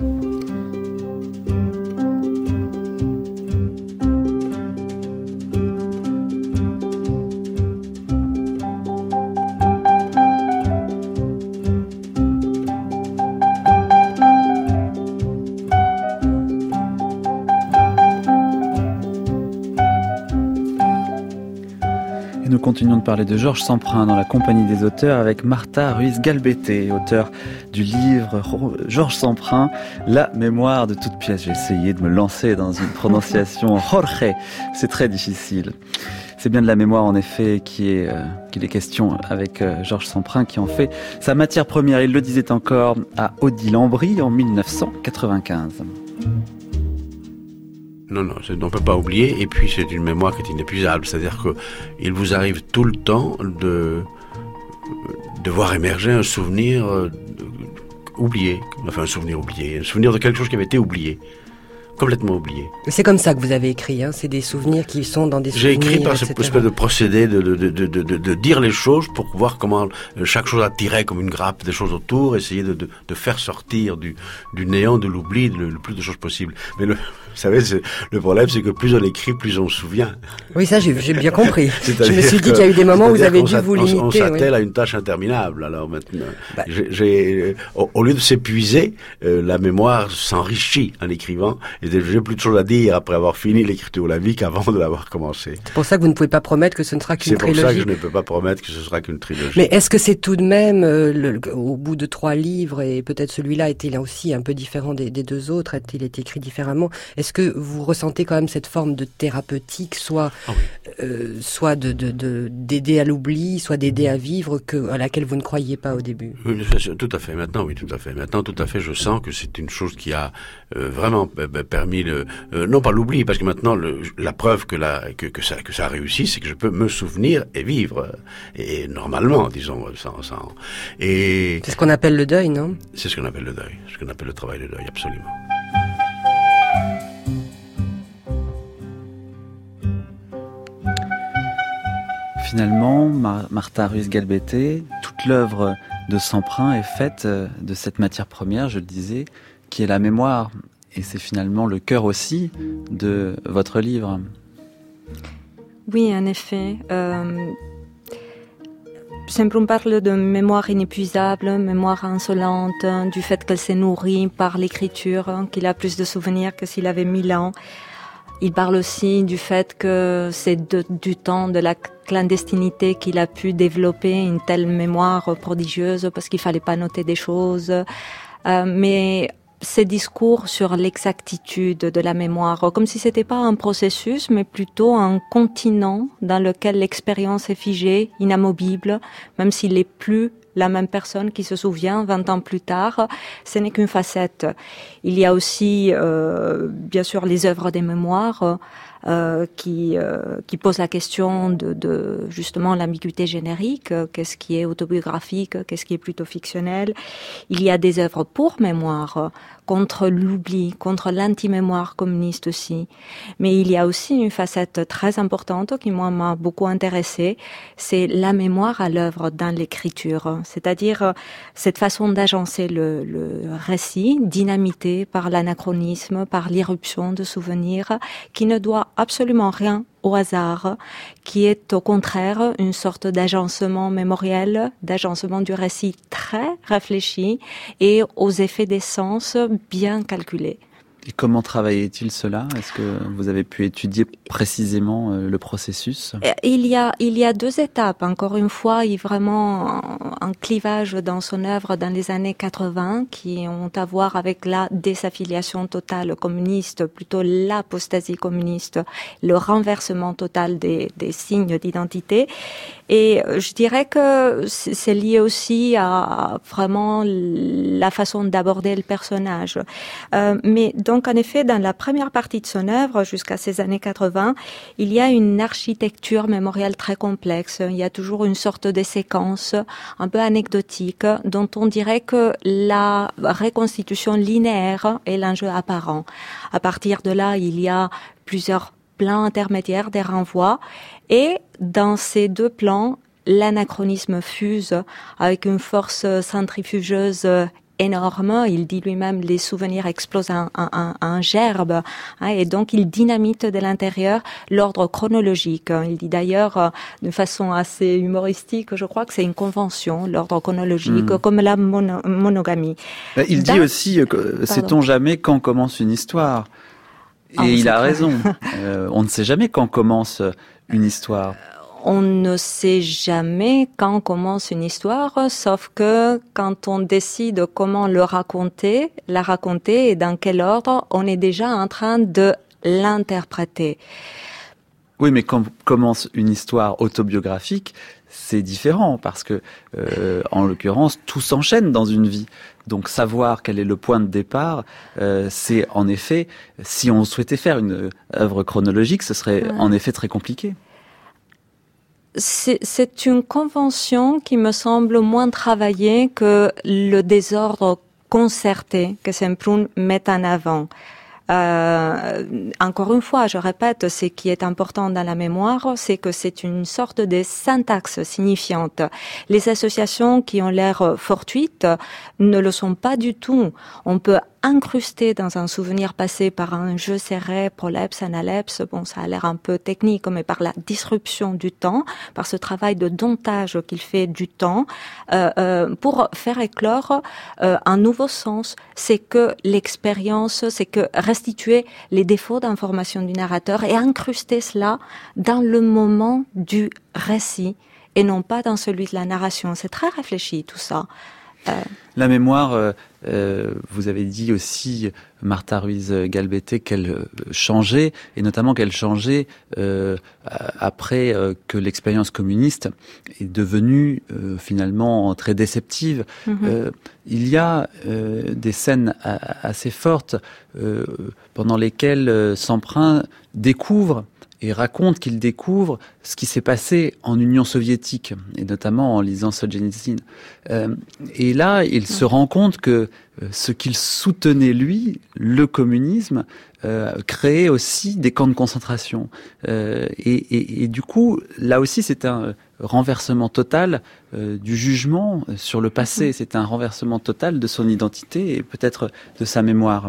Et nous continuons de parler de Georges Semprin dans la compagnie des auteurs avec Martha Ruiz-Galbete, auteur du livre Georges Semprin, La mémoire de toute pièce. J'ai essayé de me lancer dans une prononciation Jorge, c'est très difficile. C'est bien de la mémoire en effet qui est, euh, qu'il est question avec euh, Georges Semprin qui en fait sa matière première. Il le disait encore à Odile-en-Brie en dix-neuf cent quatre-vingt-quinze. Non, non, on ne peut pas oublier, et puis c'est une mémoire qui est inépuisable, c'est-à-dire qu'il vous arrive tout le temps de, de voir émerger un souvenir euh, oublié, enfin un souvenir oublié, un souvenir de quelque chose qui avait été oublié, complètement oublié. C'est comme ça que vous avez écrit, hein, c'est des souvenirs qui sont dans des souvenirs, J'ai écrit par cette espèce de procédé de, de, de, de, de, de dire les choses pour voir comment chaque chose attirait comme une grappe des choses autour, essayer de, de, de faire sortir du, du néant, de l'oubli, le, le plus de choses possible. Mais le... Vous savez, c'est, le problème, c'est que plus on écrit, plus on se souvient. Oui, ça, j'ai, j'ai bien compris. Je me suis dit qu'il y a eu des moments où vous avez dû vous limiter. On, on s'attelle oui. à une tâche interminable. Alors maintenant, bah. j'ai, j'ai, au, au lieu de s'épuiser, euh, la mémoire s'enrichit en écrivant. Et j'ai plus de choses à dire après avoir fini l'écriture de la vie qu'avant de l'avoir commencé. C'est pour ça que vous ne pouvez pas promettre que ce ne sera qu'une c'est trilogie. C'est pour ça que je ne peux pas promettre que ce sera qu'une trilogie. Mais est-ce que c'est tout de même, euh, le, au bout de trois livres, et peut-être celui-là est-il aussi un peu différent des, des deux autres, a-t-il été écrit différemment? Est-ce est-ce que vous ressentez quand même cette forme de thérapeutique, soit, oh oui. euh, soit de, de, de, d'aider à l'oubli, soit d'aider à vivre, que, à laquelle vous ne croyiez pas au début? Oui, tout à fait. Maintenant, oui, tout à fait. Maintenant, tout à fait, je sens que c'est une chose qui a euh, vraiment permis le, euh, non pas l'oubli, parce que maintenant, le, la preuve que, la, que, que, ça, que ça a réussi, c'est que je peux me souvenir et vivre, et, et normalement, disons, sans, sans. Et c'est ce qu'on appelle le deuil, non? C'est ce qu'on appelle le deuil, ce qu'on appelle le travail de deuil, absolument. Finalement, Mar- Martha Ruiz-Galbete, toute l'œuvre de Semprun est faite de cette matière première, je le disais, qui est la mémoire. Et c'est finalement le cœur aussi de votre livre. Oui, en effet. Euh, Semprun parle de mémoire inépuisable, mémoire insolente, du fait qu'elle s'est nourrie par l'écriture, qu'il a plus de souvenirs que s'il avait mille ans. Il parle aussi du fait que c'est de, du temps de la clandestinité qu'il a pu développer une telle mémoire prodigieuse parce qu'il fallait pas noter des choses. Euh, mais ces discours sur l'exactitude de la mémoire, comme si c'était pas un processus, mais plutôt un continent dans lequel l'expérience est figée, inamovible, même s'il n'est plus la même personne qui se souvient vingt ans plus tard, ce n'est qu'une facette. Il y a aussi, euh, bien sûr, les œuvres des mémoires euh, qui euh, qui posent la question de, de justement l'ambiguïté générique, qu'est-ce qui est autobiographique, qu'est-ce qui est plutôt fictionnel. Il y a des œuvres pour mémoire, contre l'oubli, contre l'anti-mémoire communiste aussi. Mais il y a aussi une facette très importante qui, moi, m'a beaucoup intéressée, c'est la mémoire à l'œuvre dans l'écriture. C'est-à-dire cette façon d'agencer le, le récit, dynamité par l'anachronisme, par l'irruption de souvenirs, qui ne doit absolument rien au hasard, qui est au contraire une sorte d'agencement mémoriel, d'agencement du récit très réfléchi et aux effets des sens bien calculés. Et comment travaillait-il cela? Est-ce que vous avez pu étudier précisément le processus? Il y a, il y a deux étapes. Encore une fois, il y a vraiment un clivage dans son œuvre dans les années quatre-vingts qui ont à voir avec la désaffiliation totale communiste, plutôt l'apostasie communiste, le renversement total des, des signes d'identité. Et je dirais que c'est lié aussi à vraiment la façon d'aborder le personnage. Euh, mais donc, en effet, dans la première partie de son œuvre, jusqu'à ces années quatre-vingts, il y a une architecture mémorielle très complexe. Il y a toujours une sorte de séquence un peu anecdotique dont on dirait que la reconstitution linéaire est l'enjeu apparent. À partir de là, il y a plusieurs plans intermédiaires, des renvois, et dans ces deux plans, l'anachronisme fuse avec une force centrifugeuse énorme. Il dit lui-même les souvenirs explosent en, en, en, en gerbe, hein, et donc il dynamite de l'intérieur l'ordre chronologique. Il dit d'ailleurs euh, d'une façon assez humoristique, je crois que c'est une convention, l'ordre chronologique, mmh. comme la mono, monogamie. Il Dans... dit aussi, euh, sait-on jamais quand commence une histoire? Et ah, il a raison. euh, on ne sait jamais quand commence une histoire. On ne sait jamais quand commence une histoire, sauf que quand on décide comment le raconter, la raconter et dans quel ordre, on est déjà en train de l'interpréter. Oui, mais quand commence une histoire autobiographique, c'est différent parce que, euh, en l'occurrence, tout s'enchaîne dans une vie. Donc, savoir quel est le point de départ, euh, c'est en effet, si on souhaitait faire une œuvre chronologique, ce serait ouais. en effet très compliqué. C'est, c'est une convention qui me semble moins travaillée que le désordre concerté que Semprun met en avant. Euh, encore une fois, je répète, ce qui est important dans la mémoire, c'est que c'est une sorte de syntaxe signifiante. Les associations qui ont l'air fortuites ne le sont pas du tout. On peut incrusté dans un souvenir passé par un jeu serré, prolepse, analepse, bon, ça a l'air un peu technique, mais par la disruption du temps, par ce travail de domptage qu'il fait du temps, euh, euh, pour faire éclore euh, un nouveau sens. C'est que l'expérience, c'est que restituer les défauts d'information du narrateur et incruster cela dans le moment du récit et non pas dans celui de la narration. C'est très réfléchi tout ça. Euh, La mémoire, euh, euh, vous avez dit aussi, Martha Ruiz Galbete, qu'elle euh, changeait, et notamment qu'elle changeait euh, après euh, que l'expérience communiste est devenue euh, finalement très déceptive. Mm-hmm. Euh, il y a euh, des scènes a, assez fortes euh, pendant lesquelles euh, Semprún découvre et raconte qu'il découvre ce qui s'est passé en Union soviétique, et notamment en lisant Solzhenitsyn. Euh, et là, il se rend compte que euh, ce qu'il soutenait, lui, le communisme, euh, créait aussi des camps de concentration. Euh, et, et, et du coup, là aussi, c'est un renversement total euh, du jugement sur le passé. C'est un renversement total de son identité et peut-être de sa mémoire.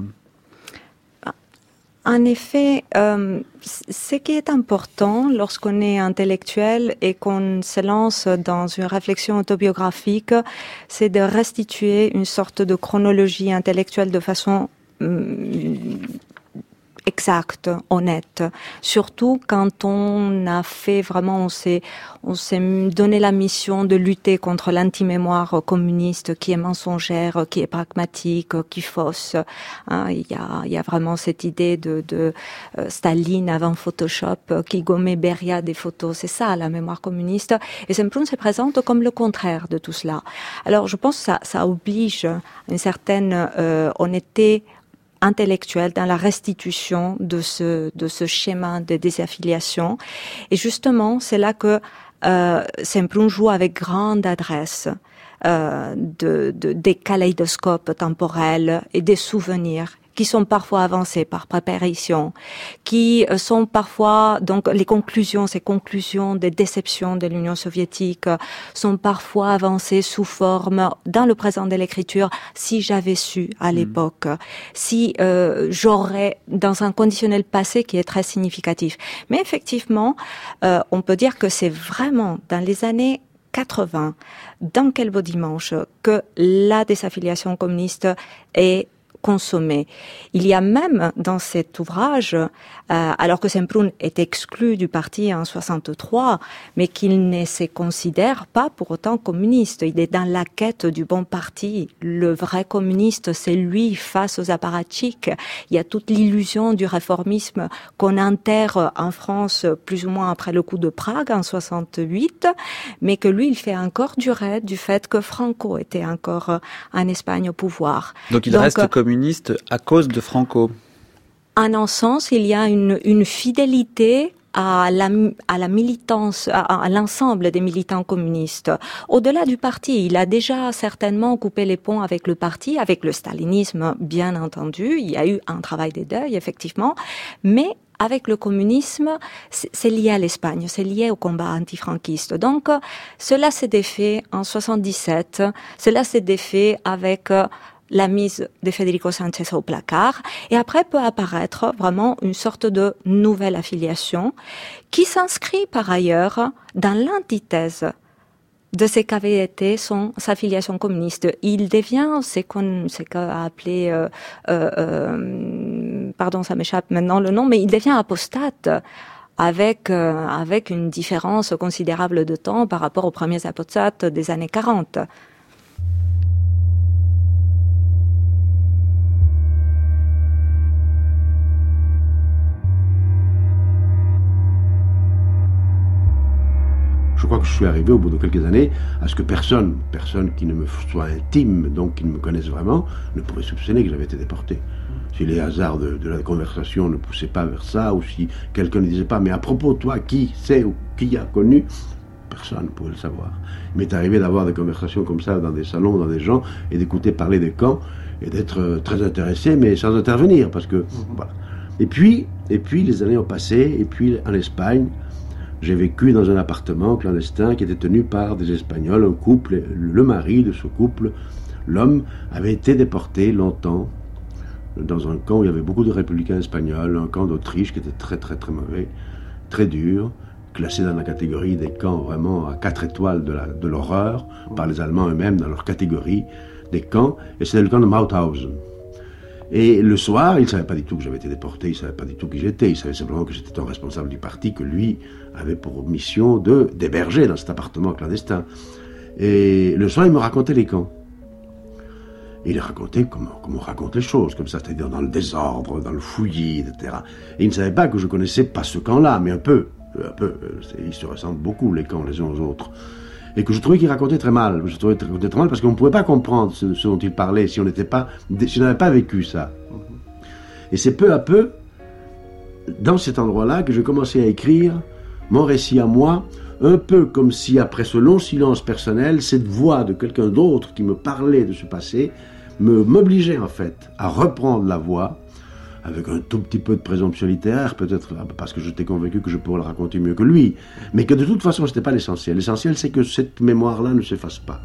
En effet, euh, ce qui est important lorsqu'on est intellectuel et qu'on se lance dans une réflexion autobiographique, c'est de restituer une sorte de chronologie intellectuelle de façon euh, exacte, honnête. Surtout quand on a fait vraiment, on s'est, on s'est donné la mission de lutter contre l'anti-mémoire communiste qui est mensongère, qui est pragmatique, qui fausse. Hein, il y a, il y a vraiment cette idée de, de euh, Staline avant Photoshop qui gommait Beria des photos. C'est ça, la mémoire communiste. Et Semprún se présente comme le contraire de tout cela. Alors, je pense que ça, ça oblige une certaine euh, honnêteté intellectuelle dans la restitution de ce de ce schéma de désaffiliation. Et justement, c'est là que euh, Semprún joue avec grande adresse euh, de, de des kaléidoscopes temporels et des souvenirs qui sont parfois avancés par préparation, qui sont parfois, donc les conclusions, ces conclusions des déceptions de l'Union soviétique sont parfois avancées sous forme, dans le présent de l'écriture, si j'avais su à l'époque, mmh. si euh, j'aurais, dans un conditionnel passé qui est très significatif. Mais effectivement, euh, on peut dire que c'est vraiment dans les années quatre-vingts, dans Quel beau dimanche, que la désaffiliation communiste est consommé. Il y a même dans cet ouvrage, euh, alors que Semprún est exclu du parti en soixante-trois, mais qu'il ne se considère pas pour autant communiste. Il est dans la quête du bon parti. Le vrai communiste, c'est lui face aux apparatchiks. Il y a toute l'illusion du réformisme qu'on enterre en France plus ou moins après le coup de Prague en soixante-huit, mais que lui, il fait encore durer du fait que Franco était encore en Espagne au pouvoir. Donc il Donc, reste communiste à cause de Franco. En un sens, il y a une, une fidélité à la, à la militance, à, à l'ensemble des militants communistes. Au-delà du parti, il a déjà certainement coupé les ponts avec le parti, avec le stalinisme, bien entendu. Il y a eu un travail de deuil, effectivement, mais avec le communisme, c'est lié à l'Espagne, c'est lié au combat antifranquiste. Donc, cela s'est défait en soixante-dix-sept, cela s'est défait avec la mise de Federico Sánchez au placard, et après peut apparaître vraiment une sorte de nouvelle affiliation qui s'inscrit par ailleurs dans l'antithèse de ce qu'avait été son, sa filiation communiste. Il devient ce qu'on, ce qu'a appelé, euh, euh, euh, pardon, ça m'échappe maintenant le nom, mais il devient apostate avec, euh, avec une différence considérable de temps par rapport aux premiers apostates des années quarante. Je crois que je suis arrivé au bout de quelques années à ce que personne, personne qui ne me soit intime, donc qui ne me connaisse vraiment, ne pourrait soupçonner que j'avais été déporté. Si les hasards de, de la conversation ne poussaient pas vers ça, ou si quelqu'un ne disait pas, mais à propos, toi, qui sait ou qui a connu, personne ne pouvait le savoir. Il m'est arrivé d'avoir des conversations comme ça dans des salons, dans des gens, et d'écouter parler des camps, et d'être très intéressé, mais sans intervenir, parce que, voilà. Et puis, et puis les années ont passé, et puis en Espagne, j'ai vécu dans un appartement clandestin qui était tenu par des Espagnols, un couple, le mari de ce couple, l'homme, avait été déporté longtemps dans un camp où il y avait beaucoup de républicains espagnols, un camp d'Autriche qui était très très très mauvais, très dur, classé dans la catégorie des camps vraiment à quatre étoiles de, la, de l'horreur, par les Allemands eux-mêmes dans leur catégorie des camps, et c'était le camp de Mauthausen. Et le soir, il ne savait pas du tout que j'avais été déporté, il ne savait pas du tout qui j'étais, il savait simplement que j'étais un responsable du parti, que lui avait pour mission de, d'héberger dans cet appartement clandestin. Et le soir, il me racontait les camps. Et il racontait comme, comme on raconte les choses, comme ça, c'est-à-dire dans le désordre, dans le fouillis, et cetera. Et il ne savait pas que je connaissais pas ce camp-là, mais un peu, un peu. Ils se ressemblent beaucoup, les camps, les uns aux autres. Et que je trouvais qu'il racontait très mal. Je trouvais qu'il racontait très mal parce qu'on ne pouvait pas comprendre ce, ce dont il parlait si on n'était pas, si on n'avait pas vécu ça. Et c'est peu à peu, dans cet endroit-là, que j'ai commencé à écrire mon récit à moi, un peu comme si, après ce long silence personnel, cette voix de quelqu'un d'autre qui me parlait de ce passé me m'obligeait en fait à reprendre la voix, avec un tout petit peu de présomption littéraire, peut-être parce que j'étais convaincu que je pourrais le raconter mieux que lui, mais que de toute façon, ce n'était pas l'essentiel. L'essentiel, c'est que cette mémoire-là ne s'efface pas.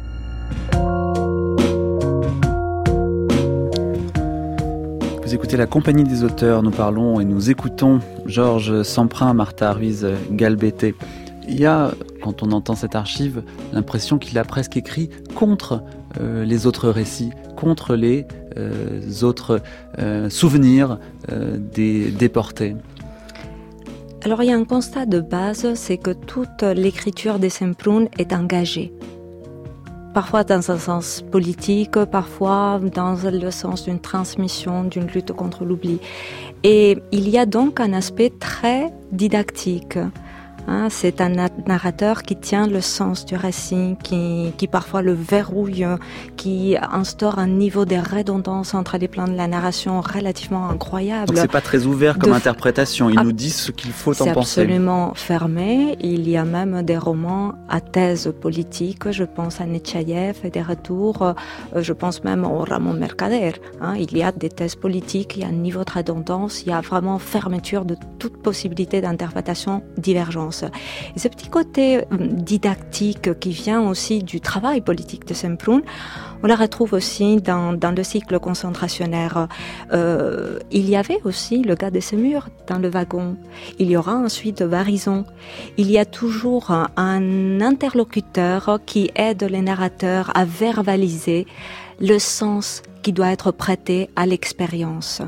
Vous écoutez La Compagnie des auteurs, nous parlons et nous écoutons Georges Semprin, Martha Ruiz Galbete. Il y a, quand on entend cette archive, l'impression qu'il a presque écrit contre euh, les autres récits, contre les euh, autres euh, souvenirs euh, des déportés. Alors il y a un constat de base, c'est que toute l'écriture de Semprún est engagée. Parfois dans un sens politique, parfois dans le sens d'une transmission, d'une lutte contre l'oubli. Et il y a donc un aspect très didactique. Hein, c'est un narrateur qui tient le sens du récit, qui, qui parfois le verrouille, qui instaure un niveau de redondance entre les plans de la narration relativement incroyable. Donc c'est pas très ouvert comme de... interprétation, ils ah, nous disent ce qu'il faut en penser. C'est absolument fermé, il y a même des romans à thèse politique, je pense à Nechayev et des retours, je pense même au Ramon Mercader. Hein, il y a des thèses politiques, il y a un niveau de redondance, il y a vraiment fermeture de toute possibilité d'interprétation divergente. Et ce petit côté didactique qui vient aussi du travail politique de Semprún, on la retrouve aussi dans, dans le cycle concentrationnaire. Euh, il y avait aussi le gars de Semur dans le wagon. Il y aura ensuite Varison. Il y a toujours un, un interlocuteur qui aide les narrateurs à verbaliser le sens qui doit être prêté à l'expérience.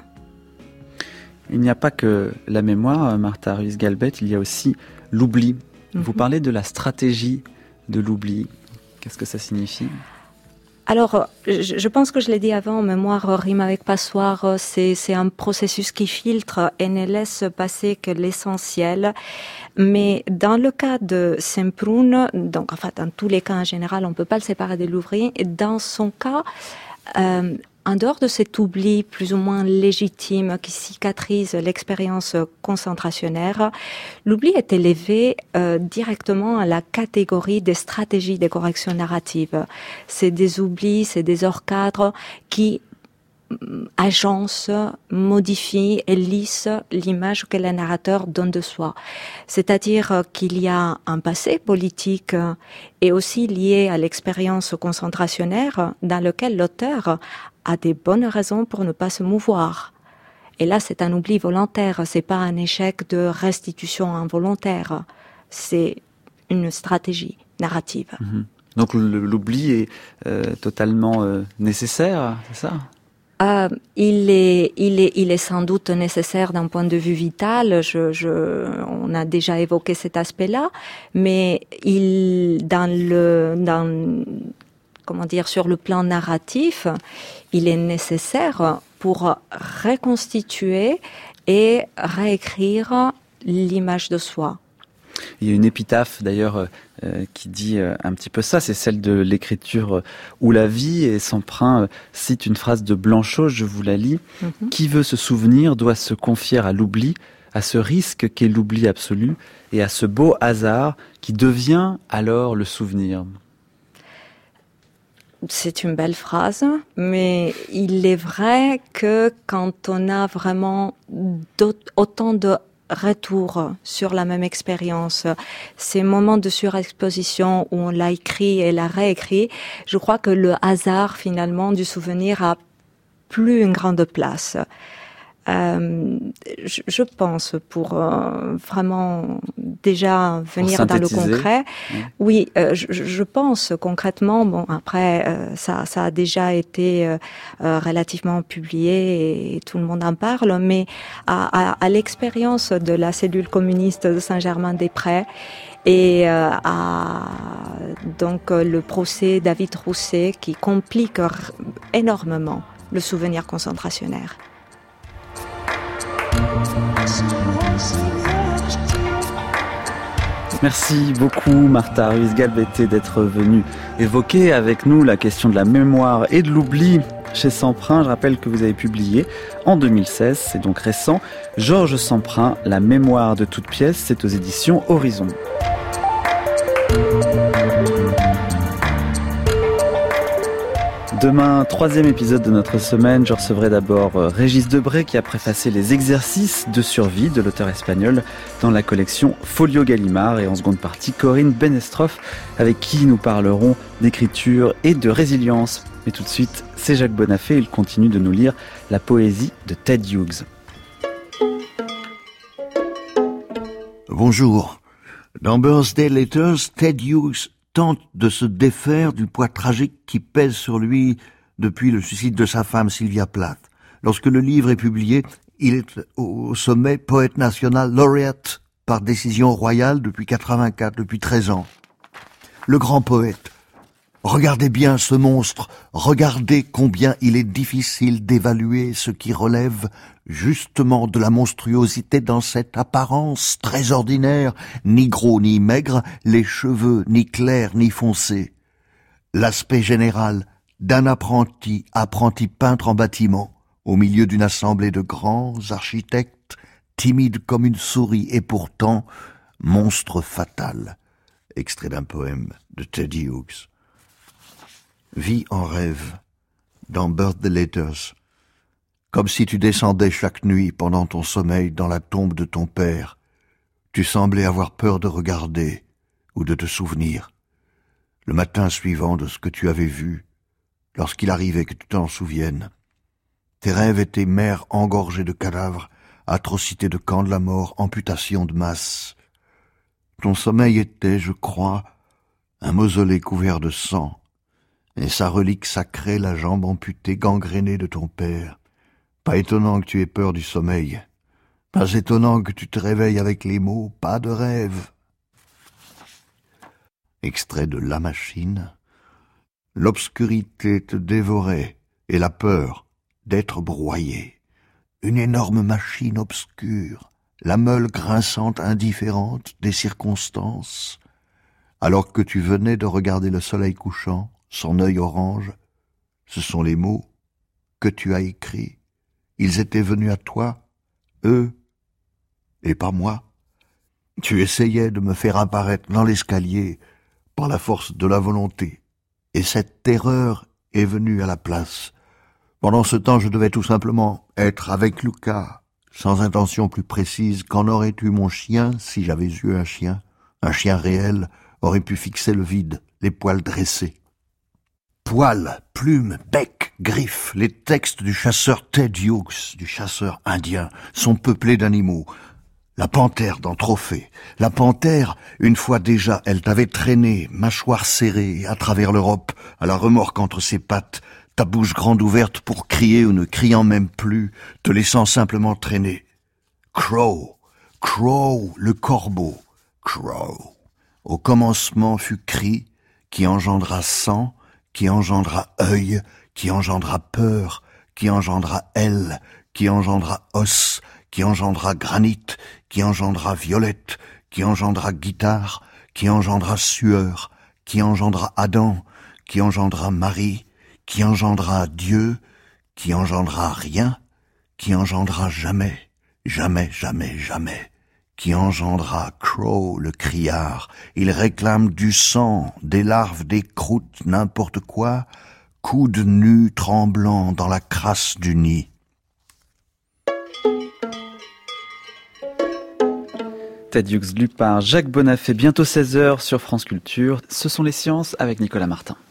Il n'y a pas que la mémoire, Martha Ruiz Galbete, il y a aussi l'oubli. Mm-hmm. Vous parlez de la stratégie de l'oubli. Qu'est-ce que ça signifie ? Alors, je, je pense que je l'ai dit avant, mémoire rime avec passoire, c'est, c'est un processus qui filtre et ne laisse passer que l'essentiel. Mais dans le cas de Semprún, donc en fait, dans tous les cas en général, on ne peut pas le séparer de l'ouvrier. Et dans son cas, euh, en dehors de cet oubli plus ou moins légitime qui cicatrise l'expérience concentrationnaire, l'oubli est élevé euh, directement à la catégorie des stratégies de correction narrative. C'est des oublis, c'est des hors-cadres qui agence, modifie et lisse l'image que le narrateur donne de soi. C'est-à-dire qu'il y a un passé politique et aussi lié à l'expérience concentrationnaire dans lequel l'auteur a des bonnes raisons pour ne pas se mouvoir. Et là, c'est un oubli volontaire, c'est pas un échec de restitution involontaire. C'est une stratégie narrative. Mmh. Donc l'oubli est euh, totalement euh, nécessaire, c'est ça ? Euh, il est, il est, il est sans doute nécessaire d'un point de vue vital. Je, je, on a déjà évoqué cet aspect-là, mais il, dans le, dans, comment dire, sur le plan narratif, il est nécessaire pour reconstituer et réécrire l'image de soi. Il y a une épitaphe d'ailleurs euh, qui dit euh, un petit peu ça, c'est celle de l'écriture euh, ou la vie, et Semprin euh, cite une phrase de Blanchot, je vous la lis. Mm-hmm. Qui veut se souvenir doit se confier à l'oubli, à ce risque qu'est l'oubli absolu, et à ce beau hasard qui devient alors le souvenir. C'est une belle phrase, mais il est vrai que quand on a vraiment autant de retour sur la même expérience, ces moments de surexposition où on l'a écrit et l'a réécrit, je crois que le hasard finalement du souvenir a plus une grande place. Euh, je, je pense, pour euh, vraiment déjà venir dans le concret. Oui, oui euh, je, je pense concrètement, bon après euh, ça, ça a déjà été euh, relativement publié et tout le monde en parle, mais à, à, à l'expérience de la cellule communiste de Saint-Germain-des-Prés et euh, à donc le procès David Rousset qui complique énormément le souvenir concentrationnaire. Merci beaucoup Martha Ruiz-Galbete d'être venue évoquer avec nous la question de la mémoire et de l'oubli chez Semprin. Je rappelle que vous avez publié en deux mille seize, c'est donc récent, Georges Semprin, La mémoire de toute pièce, c'est aux éditions Horizon. Demain, troisième épisode de notre semaine, je recevrai d'abord Régis Debray qui a préfacé les exercices de survie de l'auteur espagnol dans la collection Folio Gallimard, et en seconde partie Corinne Benestroff avec qui nous parlerons d'écriture et de résilience. Mais tout de suite, c'est Jacques Bonafé, il continue de nous lire la poésie de Ted Hughes. Bonjour. Dans Birthday Letters, Ted Hughes tente de se défaire du poids tragique qui pèse sur lui depuis le suicide de sa femme Sylvia Plath. Lorsque le livre est publié, il est au sommet poète national lauréate par décision royale depuis quatre-vingt-quatre, depuis treize ans. Le grand poète. Regardez bien ce monstre, regardez combien il est difficile d'évaluer ce qui relève justement de la monstruosité dans cette apparence très ordinaire, ni gros ni maigre, les cheveux ni clairs ni foncés. L'aspect général d'un apprenti, apprenti peintre en bâtiment, au milieu d'une assemblée de grands architectes, timide comme une souris et pourtant monstre fatal. Extrait d'un poème de Teddy Hughes. Vis en rêve, dans Birthday Letters, comme si tu descendais chaque nuit pendant ton sommeil dans la tombe de ton père. Tu semblais avoir peur de regarder ou de te souvenir. Le matin suivant de ce que tu avais vu, lorsqu'il arrivait que tu t'en souviennes. Tes rêves étaient mers engorgées de cadavres, atrocités de camps de la mort, amputations de masse. Ton sommeil était, je crois, un mausolée couvert de sang, et sa relique sacrée, la jambe amputée, gangrénée de ton père. Pas étonnant que tu aies peur du sommeil. Pas étonnant que tu te réveilles avec les mots « pas de rêve ». Extrait de La Machine. L'obscurité te dévorait et la peur d'être broyé. Une énorme machine obscure, la meule grinçante indifférente des circonstances. Alors que tu venais de regarder le soleil couchant, son œil orange, ce sont les mots que tu as écrits. Ils étaient venus à toi, eux, et pas moi. Tu essayais de me faire apparaître dans l'escalier par la force de la volonté, et cette terreur est venue à la place. Pendant ce temps, je devais tout simplement être avec Lucas, sans intention plus précise qu'en aurait eu mon chien si j'avais eu un chien. Un chien réel aurait pu fixer le vide, les poils dressés. Poils, plumes, bec, griffes, les textes du chasseur Ted Hughes, du chasseur indien, sont peuplés d'animaux. La panthère dans Trophée. La panthère, une fois déjà, elle t'avait traîné, mâchoire serrée, à travers l'Europe, à la remorque entre ses pattes, ta bouche grande ouverte pour crier ou ne criant même plus, te laissant simplement traîner. Crow, Crow, le corbeau, Crow. Au commencement fut cri, qui engendra sang, qui engendra œil, qui engendra peur, qui engendra aile, qui engendra os, qui engendra granit, qui engendra violette, qui engendra guitare, qui engendra sueur, qui engendra Adam, qui engendra Marie, qui engendra Dieu, qui engendra rien, qui engendra jamais, jamais, jamais, jamais, qui engendra Crow, le criard. Il réclame du sang, des larves, des croûtes, n'importe quoi, coude nu tremblant dans la crasse du nid. Ted Hughes lu par Jacques Bonafé, bientôt seize heures sur France Culture. Ce sont les sciences avec Nicolas Martin.